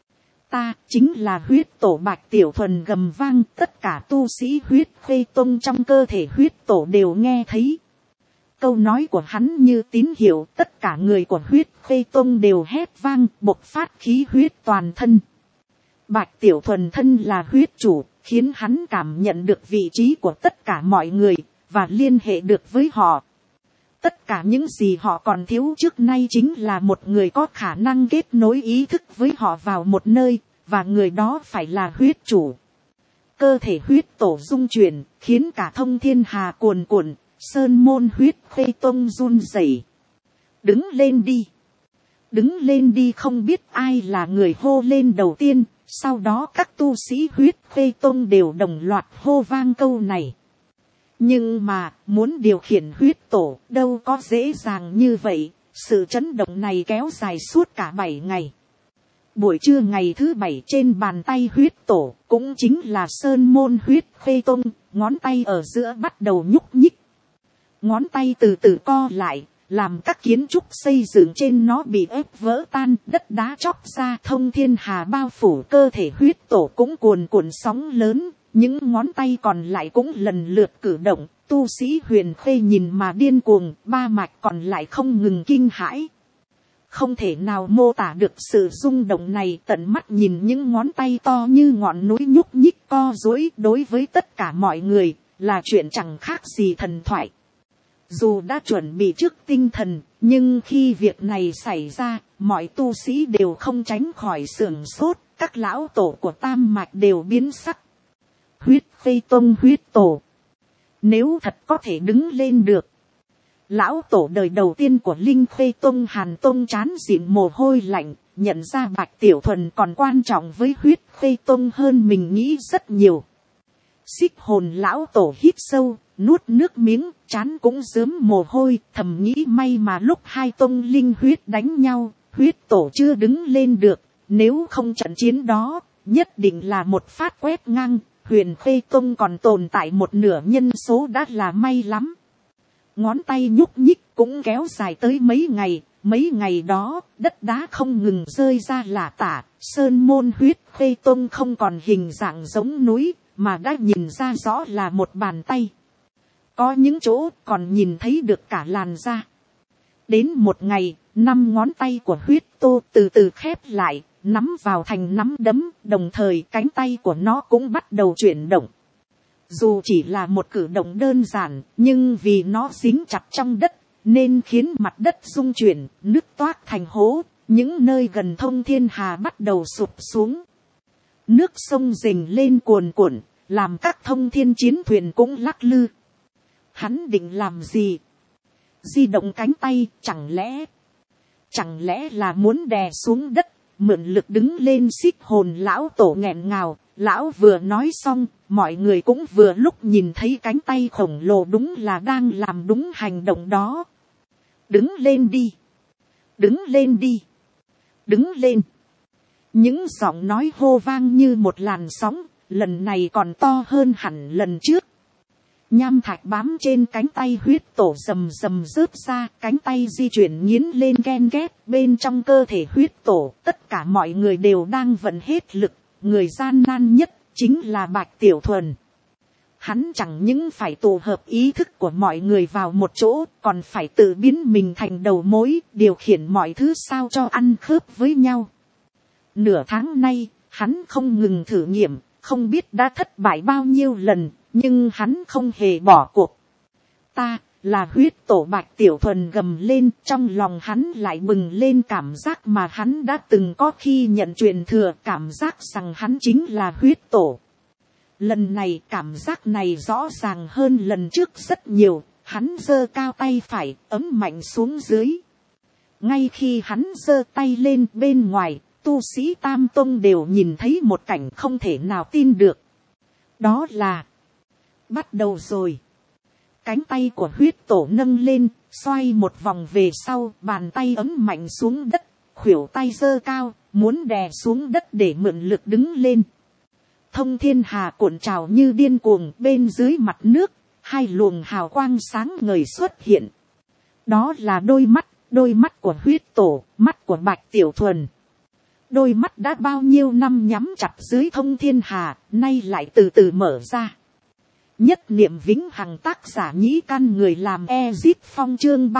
Ta chính là huyết tổ. Bạch Tiểu Thuần gầm vang, tất cả tu sĩ huyết khê tông trong cơ thể huyết tổ đều nghe thấy. Câu nói của hắn như tín hiệu, tất cả người của huyết khê tông đều hét vang, bộc phát khí huyết toàn thân. Bạch Tiểu Thuần thân là huyết chủ, khiến hắn cảm nhận được vị trí của tất cả mọi người, và liên hệ được với họ. Tất cả những gì họ còn thiếu trước nay chính là một người có khả năng kết nối ý thức với họ vào một nơi, và người đó phải là huyết chủ. Cơ thể huyết tổ rung chuyển, khiến cả thông thiên hà cuồn cuộn, sơn môn huyết khê tông run rẩy. Đứng lên đi. Đứng lên đi. Không biết ai là người hô lên đầu tiên, sau đó các tu sĩ huyết khê tông đều đồng loạt hô vang câu này. Nhưng mà, muốn điều khiển huyết tổ, đâu có dễ dàng như vậy. Sự chấn động này kéo dài suốt cả 7 ngày. Buổi trưa ngày thứ 7 trên bàn tay huyết tổ, cũng chính là sơn môn huyết khê tông, ngón tay ở giữa bắt đầu nhúc nhích. Ngón tay từ từ co lại, làm các kiến trúc xây dựng trên nó bị ép vỡ tan, đất đá chóc ra. Thông thiên hà bao phủ cơ thể huyết tổ cũng cuồn cuộn sóng lớn. Những ngón tay còn lại cũng lần lượt cử động, tu sĩ huyền khê nhìn mà điên cuồng, 3 mạch còn lại không ngừng kinh hãi. Không thể nào mô tả được sự rung động này, tận mắt nhìn những ngón tay to như ngọn núi nhúc nhích co duỗi đối với tất cả mọi người, là chuyện chẳng khác gì thần thoại. Dù đã chuẩn bị trước tinh thần, nhưng khi việc này xảy ra, mọi tu sĩ đều không tránh khỏi sửng sốt, các lão tổ của tam mạch đều biến sắc. Huyết khê tông huyết tổ. Nếu thật có thể đứng lên được. Lão tổ đời đầu tiên của Linh Khê tông Hàn tông trán dịn mồ hôi lạnh, nhận ra Bạch Tiểu Thuần còn quan trọng với huyết khê tông hơn mình nghĩ rất nhiều. Xích hồn lão tổ hít sâu, nuốt nước miếng, trán cũng rớm mồ hôi, thầm nghĩ may mà lúc hai tông linh huyết đánh nhau, huyết tổ chưa đứng lên được, nếu không trận chiến đó, nhất định là một phát quét ngang. Huyền Khê tông còn tồn tại một nửa nhân số đã là may lắm. Ngón tay nhúc nhích cũng kéo dài tới mấy ngày đó, đất đá không ngừng rơi ra lả tả, sơn môn huyết khê tông không còn hình dạng giống núi, mà đã nhìn ra rõ là một bàn tay. Có những chỗ còn nhìn thấy được cả làn da. Đến một ngày, 5 ngón tay của huyết tô từ từ khép lại, nắm vào thành nắm đấm, đồng thời cánh tay của nó cũng bắt đầu chuyển động. Dù chỉ là một cử động đơn giản, nhưng vì nó dính chặt trong đất, nên khiến mặt đất rung chuyển, nứt toác thành hố, những nơi gần thông thiên hà bắt đầu sụp xuống. Nước sông rình lên cuồn cuộn, làm các thông thiên chiến thuyền cũng lắc lư. Hắn định làm gì? Di động cánh tay, chẳng lẽ là muốn đè xuống đất, mượn lực đứng lên? Xích hồn lão tổ nghẹn ngào, lão vừa nói xong, mọi người cũng vừa lúc nhìn thấy cánh tay khổng lồ đúng là đang làm đúng hành động đó. Đứng lên đi, đứng lên đi, đứng lên. Những giọng nói hô vang như một làn sóng, lần này còn to hơn hẳn lần trước. Nham thạch bám trên cánh tay huyết tổ rầm rầm rớt ra, cánh tay di chuyển nghiến lên ghen ghét. Bên trong cơ thể huyết tổ, tất cả mọi người đều đang vận hết lực, người gian nan nhất chính là Bạch Tiểu Thuần. Hắn chẳng những phải tụ hợp ý thức của mọi người vào một chỗ, còn phải tự biến mình thành đầu mối, điều khiển mọi thứ sao cho ăn khớp với nhau. Nửa tháng nay, hắn không ngừng thử nghiệm, không biết đã thất bại bao nhiêu lần, nhưng hắn không hề bỏ cuộc. Ta là huyết tổ. Bạch Tiểu Thuần gầm lên, trong lòng hắn lại bừng lên cảm giác mà hắn đã từng có khi nhận truyền thừa, cảm giác rằng hắn chính là huyết tổ. Lần này cảm giác này rõ ràng hơn lần trước rất nhiều, hắn giơ cao tay phải, ấm mạnh xuống dưới. Ngay khi hắn giơ tay lên, bên ngoài, tu sĩ Tam Tông đều nhìn thấy một cảnh không thể nào tin được. Đó là bắt đầu rồi. Cánh tay của huyết tổ nâng lên, xoay một vòng về sau, bàn tay ấm mạnh xuống đất, khuỷu tay giơ cao, muốn đè xuống đất để mượn lực đứng lên. Thông thiên hà cuộn trào như điên cuồng, bên dưới mặt nước, hai luồng hào quang sáng ngời xuất hiện. Đó là đôi mắt, Đôi mắt của huyết tổ, mắt của Bạch Tiểu Thuần. Đôi mắt đã bao nhiêu năm nhắm chặt dưới Thông Thiên Hà, nay lại từ từ mở ra. Nhất niệm vĩnh hằng, tác giả Nhĩ Căn, người làm Ezip Phong, chương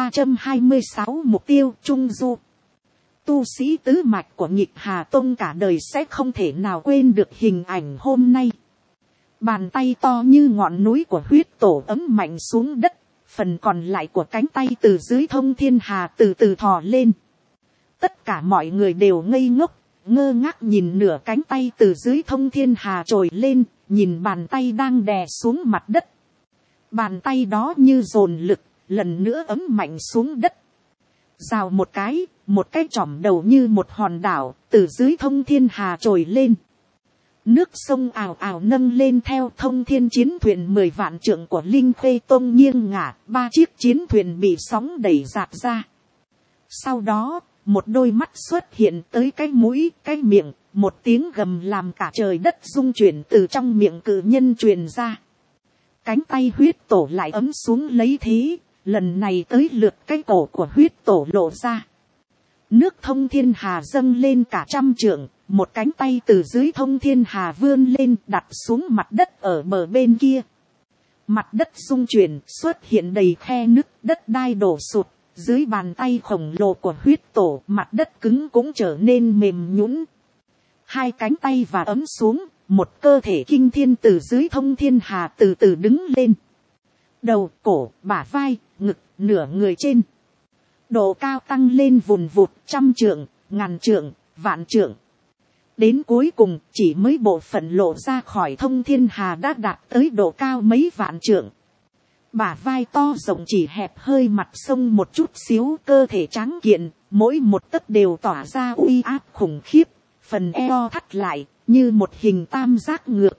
326, mục tiêu Trung Du. Tu sĩ tứ mạch của Nghịch Hà Tông cả đời sẽ không thể nào quên được hình ảnh hôm nay. Bàn tay to như ngọn núi của huyết tổ ấm mạnh xuống đất, phần còn lại của cánh tay từ dưới Thông Thiên Hà từ từ thò lên. Tất cả mọi người đều ngây ngốc, ngơ ngác nhìn nửa cánh tay từ dưới Thông Thiên Hà trồi lên, nhìn bàn tay đang đè xuống mặt đất. Bàn tay đó như dồn lực, lần nữa ấm mạnh xuống đất. Rào một cái chỏm đầu như một hòn đảo, từ dưới Thông Thiên Hà trồi lên. Nước sông ào ào nâng lên theo Thông Thiên chiến thuyền 10 vạn trượng của Linh Khê Tông nghiêng ngả, 3 chiếc chiến thuyền bị sóng đẩy dạt ra. Sau đó, một đôi mắt xuất hiện tới cái mũi, cái miệng, một tiếng gầm làm cả trời đất rung chuyển từ trong miệng cự nhân truyền ra. Cánh tay huyết tổ lại ấm xuống lấy thế, lần này tới lượt cái cổ của huyết tổ lộ ra. Nước Thông Thiên Hà dâng lên cả 100 trượng, một cánh tay từ dưới Thông Thiên Hà vươn lên đặt xuống mặt đất ở bờ bên kia. Mặt đất rung chuyển, xuất hiện đầy khe nứt, đất đai đổ sụt. Dưới bàn tay khổng lồ của huyết tổ, mặt đất cứng cũng trở nên mềm nhũn. Hai cánh tay và ấm xuống, một cơ thể kinh thiên từ dưới Thông Thiên Hà từ từ đứng lên. Đầu, cổ, bả vai, ngực, nửa người trên. Độ cao tăng lên vùn vụt 100 trượng, 1000 trượng, vạn trượng. Đến cuối cùng, chỉ mới bộ phận lộ ra khỏi Thông Thiên Hà đã đạt tới độ cao mấy vạn trượng. Bả vai to rộng chỉ hẹp hơi mặt sông một chút xíu, cơ thể tráng kiện, mỗi một tấc đều tỏa ra uy áp khủng khiếp. Phần eo thắt lại, như một hình tam giác ngược.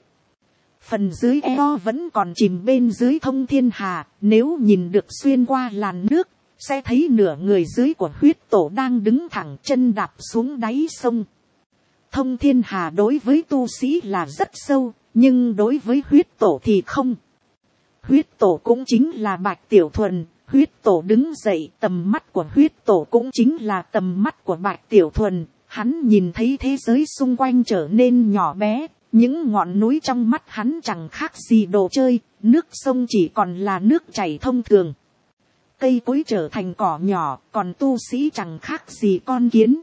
Phần dưới eo vẫn còn chìm bên dưới Thông Thiên Hà, nếu nhìn được xuyên qua làn nước, sẽ thấy nửa người dưới của huyết tổ đang đứng thẳng, chân đạp xuống đáy sông. Thông Thiên Hà đối với tu sĩ là rất sâu, nhưng đối với huyết tổ thì không. Huyết tổ cũng chính là Bạch Tiểu Thuần, huyết tổ đứng dậy, tầm mắt của huyết tổ cũng chính là tầm mắt của Bạch Tiểu Thuần. Hắn nhìn thấy thế giới xung quanh trở nên nhỏ bé, những ngọn núi trong mắt hắn chẳng khác gì đồ chơi, nước sông chỉ còn là nước chảy thông thường. Cây cối trở thành cỏ nhỏ, còn tu sĩ chẳng khác gì con kiến.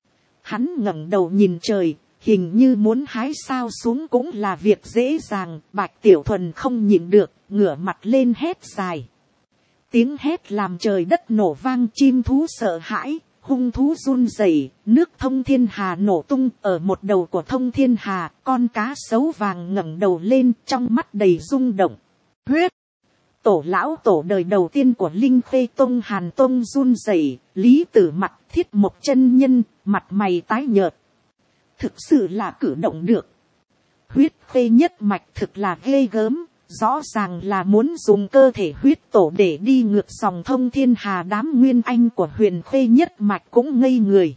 Hắn ngẩng đầu nhìn trời, hình như muốn hái sao xuống cũng là việc dễ dàng. Bạch Tiểu Thuần không nhịn được, ngửa mặt lên hét dài. Tiếng hét làm trời đất nổ vang, chim thú sợ hãi, hung thú run rẩy, nước Thông Thiên Hà nổ tung. Ở một đầu của Thông Thiên Hà, con cá sấu vàng ngẩng đầu lên, trong mắt đầy rung động. Huyết tổ lão tổ đời đầu tiên của Linh Khê Tông Hàn Tông run rẩy, Lý Tử Mặt, Thiết Mộc chân nhân, mặt mày tái nhợt. Thực sự là cử động được. Huyết khê nhất mạch thực là ghê gớm, rõ ràng là muốn dùng cơ thể huyết tổ để đi ngược dòng Thông Thiên Hà. Đám nguyên anh của huyền khê nhất mạch cũng ngây người.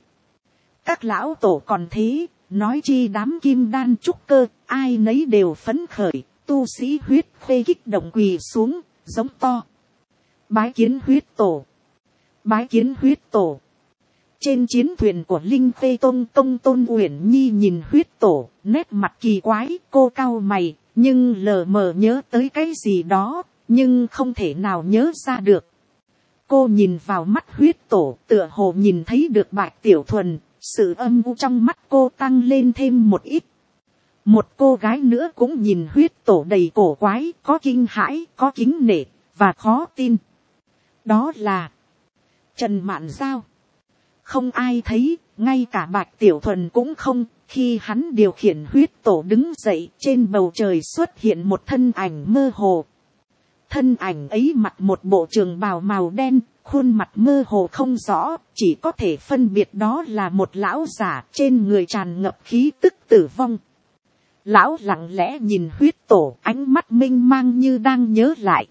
Các lão tổ còn thế, nói chi đám kim đan trúc cơ, ai nấy đều phấn khởi. Tu sĩ huyết khê kích động quỳ xuống, giống to. Bái kiến huyết tổ. Bái kiến huyết tổ. Trên chiến thuyền của Linh Khê Tông, Tông Tôn Uyển Nhi nhìn huyết tổ, nét mặt kỳ quái, cô cau mày, nhưng lờ mờ nhớ tới cái gì đó, nhưng không thể nào nhớ ra được. Cô nhìn vào mắt huyết tổ, tựa hồ nhìn thấy được Bạch Tiểu Thuần, sự âm u trong mắt cô tăng lên thêm một ít. Một cô gái nữa cũng nhìn huyết tổ đầy cổ quái, có kinh hãi, có kính nể, và khó tin. Đó là Trần Mạn Giao. Không ai thấy, ngay cả Bạch Tiểu Thuần cũng không. Khi hắn điều khiển huyết tổ đứng dậy, trên bầu trời xuất hiện một thân ảnh mơ hồ. Thân ảnh ấy mặc một bộ trường bào màu đen, khuôn mặt mơ hồ không rõ, chỉ có thể phân biệt đó là một lão giả, trên người tràn ngập khí tức tử vong. Lão lặng lẽ nhìn huyết tổ, ánh mắt mênh mang như đang nhớ lại.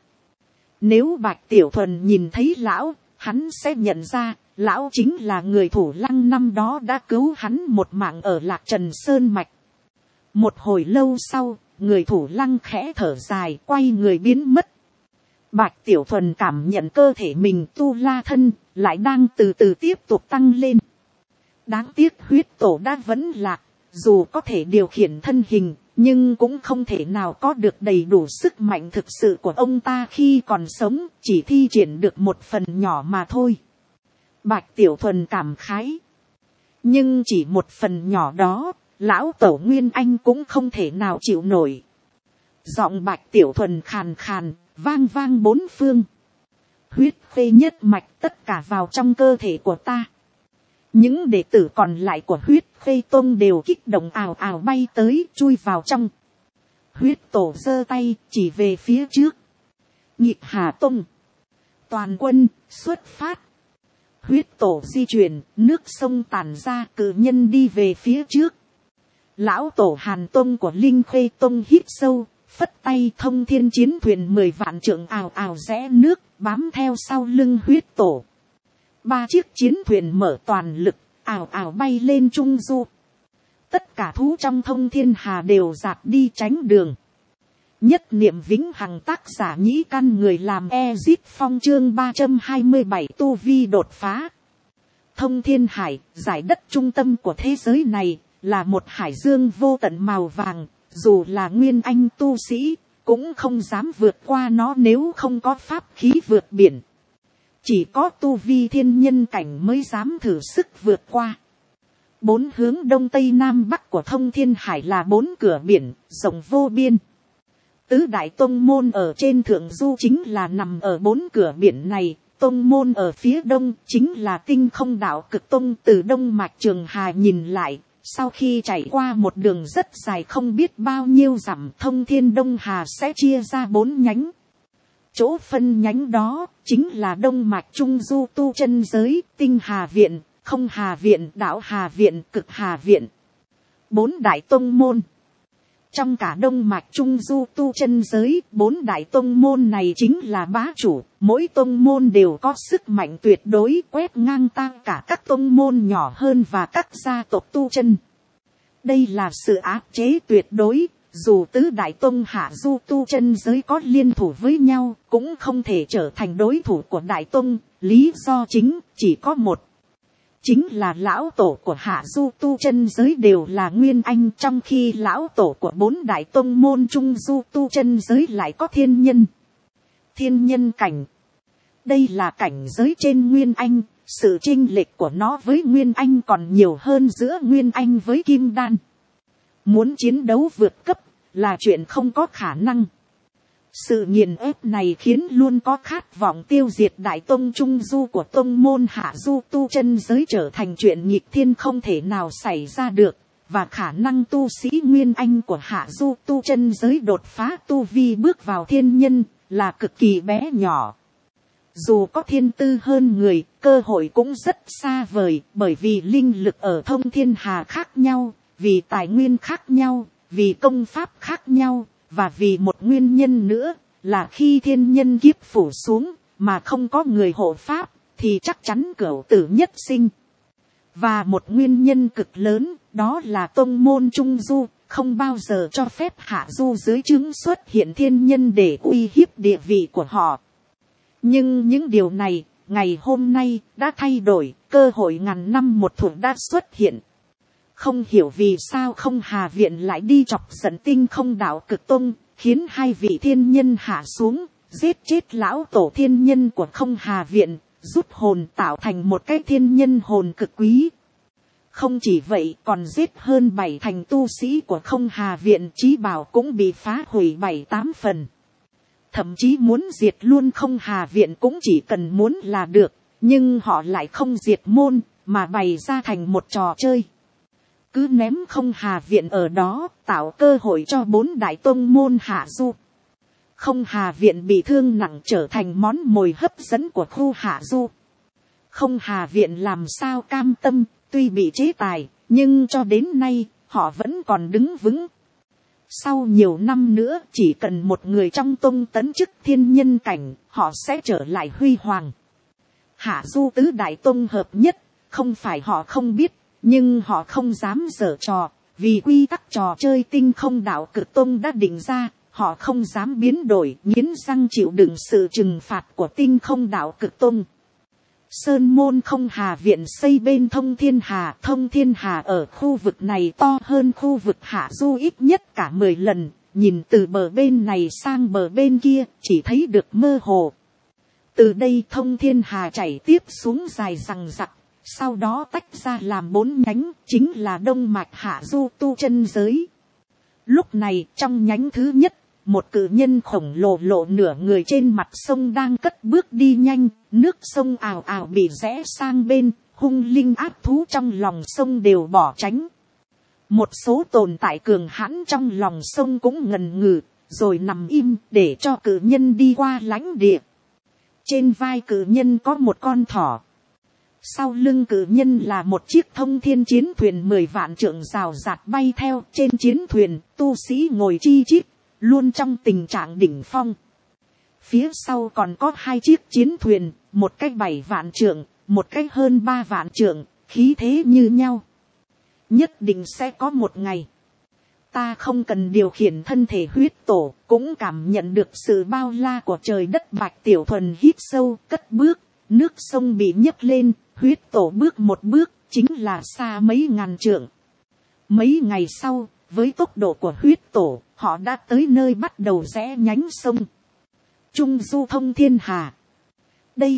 Nếu Bạch Tiểu Thuần nhìn thấy lão, hắn sẽ nhận ra, lão chính là người Thủ Lăng năm đó đã cứu hắn một mạng ở Lạc Trần Sơn Mạch. Một hồi lâu sau, người Thủ Lăng khẽ thở dài, quay người biến mất. Bạch Tiểu Thuần cảm nhận cơ thể mình tu la thân lại đang từ từ tiếp tục tăng lên. Đáng tiếc huyết tổ đã vẫn lạc, dù có thể điều khiển thân hình, nhưng cũng không thể nào có được đầy đủ sức mạnh thực sự của ông ta khi còn sống, chỉ thi triển được một phần nhỏ mà thôi. Bạch Tiểu Thuần cảm khái. Nhưng chỉ một phần nhỏ đó, lão tổ Nguyên Anh cũng không thể nào chịu nổi. Giọng Bạch Tiểu Thuần khàn khàn, vang vang bốn phương. Huyết khê nhất mạch tất cả vào trong cơ thể của ta. Những đệ tử còn lại của huyết khê tông đều kích động ào ào bay tới, chui vào trong. Huyết tổ giơ tay chỉ về phía trước. Nhịp Hà Tông. Toàn quân xuất phát. Huyết tổ di chuyển, nước sông tản ra, cử nhân đi về phía trước. Lão tổ Hàn Tông của Linh Khê Tông hít sâu, phất tay, thông thiên chiến thuyền 10 vạn trượng ào ào rẽ nước, bám theo sau lưng huyết tổ. 3 chiếc chiến thuyền mở toàn lực, ào ào bay lên trung du. Tất cả thú trong thông thiên hà đều dạt đi tránh đường. Nhất niệm vĩnh hằng, tác giả Nhĩ Căn, người làm Ezip Phong, chương 327 tu vi đột phá. Thông thiên hải, giải đất trung tâm của thế giới này, là một hải dương vô tận màu vàng, dù là nguyên anh tu sĩ, cũng không dám vượt qua nó nếu không có pháp khí vượt biển. Chỉ có tu vi thiên nhân cảnh mới dám thử sức vượt qua. 4 hướng đông tây nam bắc của thông thiên hải là 4 cửa biển, rộng vô biên. Tứ đại tông môn ở trên thượng du chính là nằm ở 4 cửa biển này. Tông môn ở phía đông chính là Tinh Không Đạo Cực Tông. Từ đông mạch Trường Hà nhìn lại, sau khi trải qua một đường rất dài không biết bao nhiêu dặm, thông thiên Đông Hà sẽ chia ra 4 nhánh. Chỗ phân nhánh đó chính là đông mạch trung du tu chân giới, Tinh Hà Viện, Không Hà Viện, Đạo Hà Viện, Cực Hà Viện. 4 đại tông môn. Trong cả đông mạch trung du tu chân giới, 4 đại tông môn này chính là bá chủ, mỗi tông môn đều có sức mạnh tuyệt đối, quét ngang ta cả các tông môn nhỏ hơn và các gia tộc tu chân. Đây là sự áp chế tuyệt đối, dù tứ đại tông hạ du tu chân giới có liên thủ với nhau, cũng không thể trở thành đối thủ của đại tông. Lý do chính chỉ có một, chính là lão tổ của hạ du tu chân giới đều là nguyên anh, trong khi lão tổ của 4 đại tông môn trung du tu chân giới lại có thiên nhân. Thiên nhân cảnh, đây là cảnh giới trên nguyên anh, sự chênh lệch của nó với nguyên anh còn nhiều hơn giữa nguyên anh với kim đan. Muốn chiến đấu vượt cấp là chuyện không có khả năng. Sự nghiền ép này khiến luôn có khát vọng tiêu diệt đại tông trung du của tông môn hạ du tu chân giới trở thành chuyện nghịch thiên không thể nào xảy ra được, và khả năng tu sĩ nguyên anh của hạ du tu chân giới đột phá tu vi bước vào thiên nhân là cực kỳ bé nhỏ. Dù có thiên tư hơn người, cơ hội cũng rất xa vời, bởi vì linh lực ở thông thiên hà khác nhau, vì tài nguyên khác nhau, vì công pháp khác nhau, và vì một nguyên nhân nữa là khi thiên nhân kiếp phủ xuống mà không có người hộ pháp thì chắc chắn cửu tử nhất sinh. Và một nguyên nhân cực lớn đó là tông môn trung du không bao giờ cho phép hạ du dưới trướng xuất hiện thiên nhân để uy hiếp địa vị của họ. Nhưng những điều này ngày hôm nay đã thay đổi, cơ hội ngàn năm một thủa đã xuất hiện. Không hiểu vì sao Không Hà Viện lại đi chọc giận Tinh Không Đạo Cực Tông, khiến 2 vị thiên nhân hạ xuống, giết chết lão tổ thiên nhân của Không Hà Viện, rút hồn tạo thành một cái thiên nhân hồn cực quý. Không chỉ vậy, còn giết hơn 7 thành tu sĩ của Không Hà Viện, chí bảo cũng bị phá hủy 7-8 phần. Thậm chí muốn diệt luôn Không Hà Viện cũng chỉ cần muốn là được, nhưng họ lại không diệt môn, mà bày ra thành một trò chơi. Cứ ném Không Hà Viện ở đó, tạo cơ hội cho 4 đại tông môn hạ du. Không Hà Viện bị thương nặng trở thành món mồi hấp dẫn của khu hạ du. Không Hà Viện làm sao cam tâm, tuy bị chế tài, nhưng cho đến nay, họ vẫn còn đứng vững. Sau nhiều năm nữa, chỉ cần một người trong tông tấn chức thiên nhân cảnh, họ sẽ trở lại huy hoàng. Hạ du tứ đại tông hợp nhất, không phải họ không biết, nhưng họ không dám giở trò, vì quy tắc trò chơi Tinh Không Đạo Cực Tông đã định ra, họ không dám biến đổi, nghiến răng chịu đựng sự trừng phạt của tinh không đạo cực tôn. Sơn môn không hà viện xây bên thông thiên hà ở khu vực này to hơn khu vực hạ du ít nhất cả 10 lần, nhìn từ bờ bên này sang bờ bên kia chỉ thấy được mơ hồ. Từ đây thông thiên hà chảy tiếp xuống dài rằng rặc, sau đó tách ra làm 4 nhánh, chính là đông mạch hạ du tu chân giới. Lúc này trong nhánh thứ nhất, một cự nhân khổng lồ lộ nửa người trên mặt sông đang cất bước đi nhanh, nước sông ào ào bị rẽ sang bên, hung linh ác thú trong lòng sông đều bỏ tránh. Một số tồn tại cường hãn trong lòng sông cũng ngần ngừ, rồi nằm im để cho cự nhân đi qua lãnh địa. Trên vai cự nhân có một con thỏ. Sau lưng cự nhân là một chiếc thông thiên chiến thuyền 10 vạn trượng rào rạt bay theo. Trên chiến thuyền, tu sĩ ngồi chi chít, luôn trong tình trạng đỉnh phong. Phía sau còn có 2 chiếc chiến thuyền, một cái 7 vạn trượng, một cái hơn 3 vạn trượng, khí thế như nhau. Nhất định sẽ có một ngày, ta không cần điều khiển thân thể huyết tổ, cũng cảm nhận được sự bao la của trời đất. Bạch Tiểu Thuần hít sâu, cất bước, nước sông bị nhấc lên, huyết tổ bước một bước, chính là xa mấy ngàn trượng. Mấy ngày sau, với tốc độ của huyết tổ, họ đã tới nơi bắt đầu rẽ nhánh sông. Trung du thông thiên hà. Đây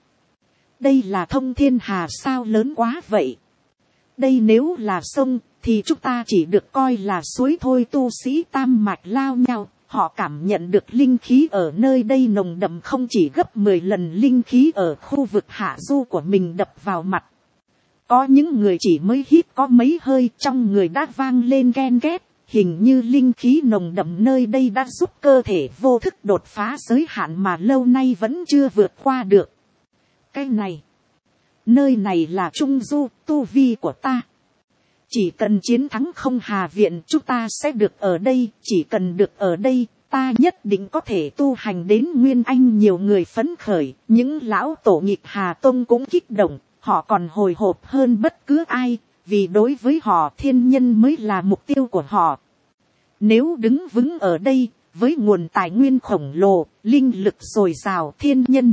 là thông thiên hà sao lớn quá vậy? Đây nếu là sông, thì chúng ta chỉ được coi là suối thôi. Tu sĩ tam mạch lao nhau, họ cảm nhận được linh khí ở nơi đây nồng đậm không chỉ gấp 10 lần linh khí ở khu vực hạ du của mình đập vào mặt. Có những người chỉ mới hít có mấy hơi trong người đã vang lên ghen ghét, hình như linh khí nồng đậm nơi đây đã giúp cơ thể vô thức đột phá giới hạn mà lâu nay vẫn chưa vượt qua được. Cái này, nơi này là trung du, tu vi của ta. Chỉ cần chiến thắng không hà viện, chúng ta sẽ được ở đây. Chỉ cần được ở đây, ta nhất định có thể tu hành đến nguyên anh. Nhiều người phấn khởi, những lão tổ nghịch Hà Tông cũng kích động. Họ còn hồi hộp hơn bất cứ ai, vì đối với họ thiên nhân mới là mục tiêu của họ. Nếu đứng vững ở đây, với nguồn tài nguyên khổng lồ, linh lực dồi dào, thiên nhân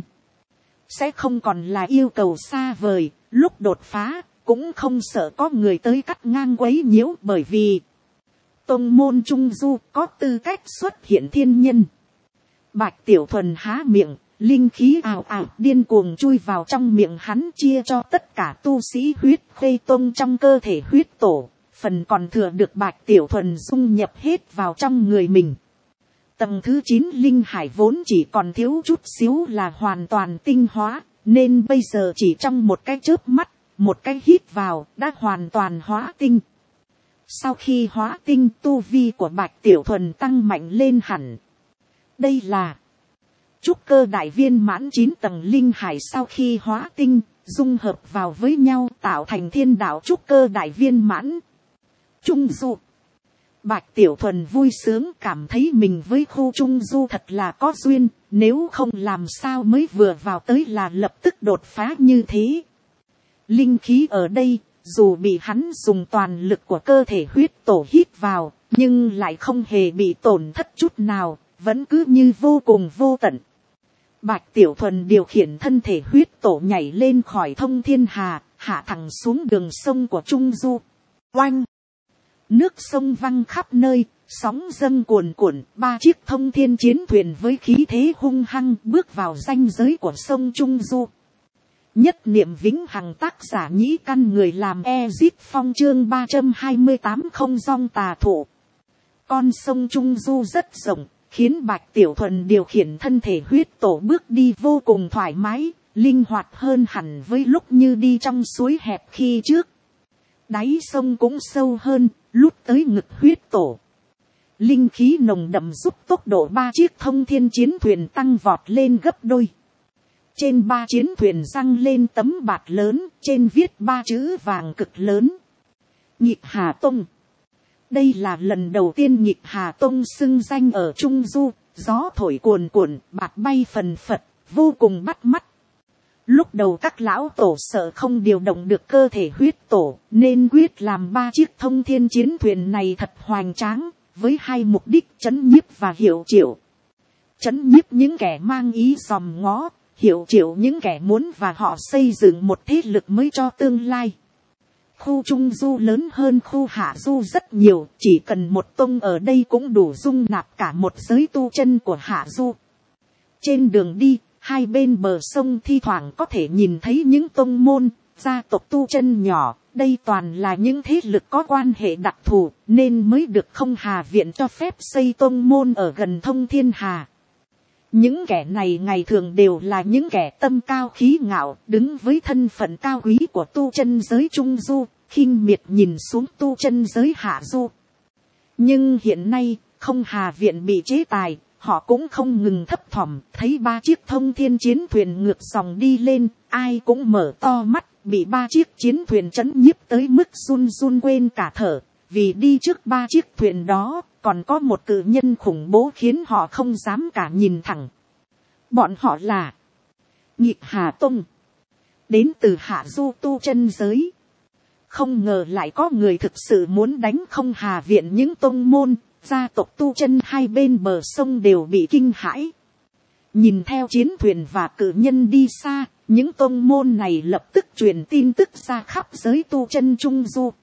sẽ không còn là yêu cầu xa vời. Lúc đột phá, cũng không sợ có người tới cắt ngang quấy nhiễu, bởi vì tông môn trung du có tư cách xuất hiện thiên nhân. Bạch Tiểu Thuần há miệng, linh khí ào ào điên cuồng chui vào trong miệng hắn, chia cho tất cả tu sĩ huyết khê tông trong cơ thể huyết tổ. Phần còn thừa được Bạch Tiểu Thuần dung nhập hết vào trong người mình. Tầng thứ 9 linh hải vốn chỉ còn thiếu chút xíu là hoàn toàn tinh hóa, nên bây giờ chỉ trong một cái chớp mắt, một cái hít vào đã hoàn toàn hóa tinh. Sau khi hóa tinh, tu vi của Bạch Tiểu Thuần tăng mạnh lên hẳn. Đây là trúc cơ đại viên mãn 9 tầng linh hải, sau khi hóa tinh, dung hợp vào với nhau tạo thành thiên đạo trúc cơ đại viên mãn. Trung du. Bạch Tiểu Thuần vui sướng, cảm thấy mình với khu trung du thật là có duyên, nếu không làm sao mới vừa vào tới là lập tức đột phá như thế. Linh khí ở đây, dù bị hắn dùng toàn lực của cơ thể huyết tổ hít vào, nhưng lại không hề bị tổn thất chút nào, vẫn cứ như vô cùng vô tận. Bạch Tiểu Thuần điều khiển thân thể huyết tổ nhảy lên khỏi thông thiên hà, hạ thẳng xuống đường sông của Trung Du. Oanh! Nước sông văng khắp nơi, sóng dâng cuồn cuộn, 3 chiếc thông thiên chiến thuyền với khí thế hung hăng bước vào ranh giới của sông Trung Du. Nhất niệm vĩnh hằng, tác giả Nhĩ Căn, người làm Ezip Phong, chương 328 không dong tà thụ. Con sông Trung Du rất rộng, khiến Bạch Tiểu Thuần điều khiển thân thể huyết tổ bước đi vô cùng thoải mái, linh hoạt hơn hẳn với lúc như đi trong suối hẹp khi trước. Đáy sông cũng sâu hơn, lút tới ngực huyết tổ. Linh khí nồng đậm giúp tốc độ 3 chiếc thông thiên chiến thuyền tăng vọt lên gấp đôi. Trên 3 chiến thuyền răng lên tấm bạt lớn, trên viết 3 chữ vàng cực lớn: Nhịp Hà Tông. Đây là lần đầu tiên Nhịp Hà Tông xưng danh ở Trung Du, gió thổi cuồn cuộn, bạt bay phần phật, vô cùng bắt mắt. Lúc đầu các lão tổ sợ không điều động được cơ thể huyết tổ, nên quyết làm 3 chiếc thông thiên chiến thuyền này thật hoành tráng, với hai mục đích trấn nhiếp và hiệu triệu. Trấn nhiếp những kẻ mang ý dòm ngó, hiệu triệu những kẻ muốn và họ xây dựng một thế lực mới cho tương lai. Khu Trung Du lớn hơn khu Hạ Du rất nhiều, chỉ cần một tông ở đây cũng đủ dung nạp cả một giới tu chân của Hạ Du. Trên đường đi, hai bên bờ sông thi thoảng có thể nhìn thấy những tông môn, gia tộc tu chân nhỏ. Đây toàn là những thế lực có quan hệ đặc thù, nên mới được Không Hà Viện cho phép xây tông môn ở gần Thông Thiên Hà. Những kẻ này ngày thường đều là những kẻ tâm cao khí ngạo, đứng với thân phận cao quý của tu chân giới Trung Du, khinh miệt nhìn xuống tu chân giới Hạ Du. Nhưng hiện nay, Không Hà Viện bị chế tài, họ cũng không ngừng thấp thỏm, thấy 3 chiếc thông thiên chiến thuyền ngược dòng đi lên, ai cũng mở to mắt, bị 3 chiếc chiến thuyền trấn nhiếp tới mức run run quên cả thở, vì đi trước 3 chiếc thuyền đó, còn có một cự nhân khủng bố khiến họ không dám cả nhìn thẳng. Bọn họ là Nhịp Hà Tông, đến từ Hạ Du tu chân giới. Không ngờ lại có người thực sự muốn đánh Không Hà Viện. Những tông môn, gia tộc tu chân hai bên bờ sông đều bị kinh hãi. Nhìn theo chiến thuyền và cự nhân đi xa, những tông môn này lập tức truyền tin tức ra khắp giới tu chân Trung Du.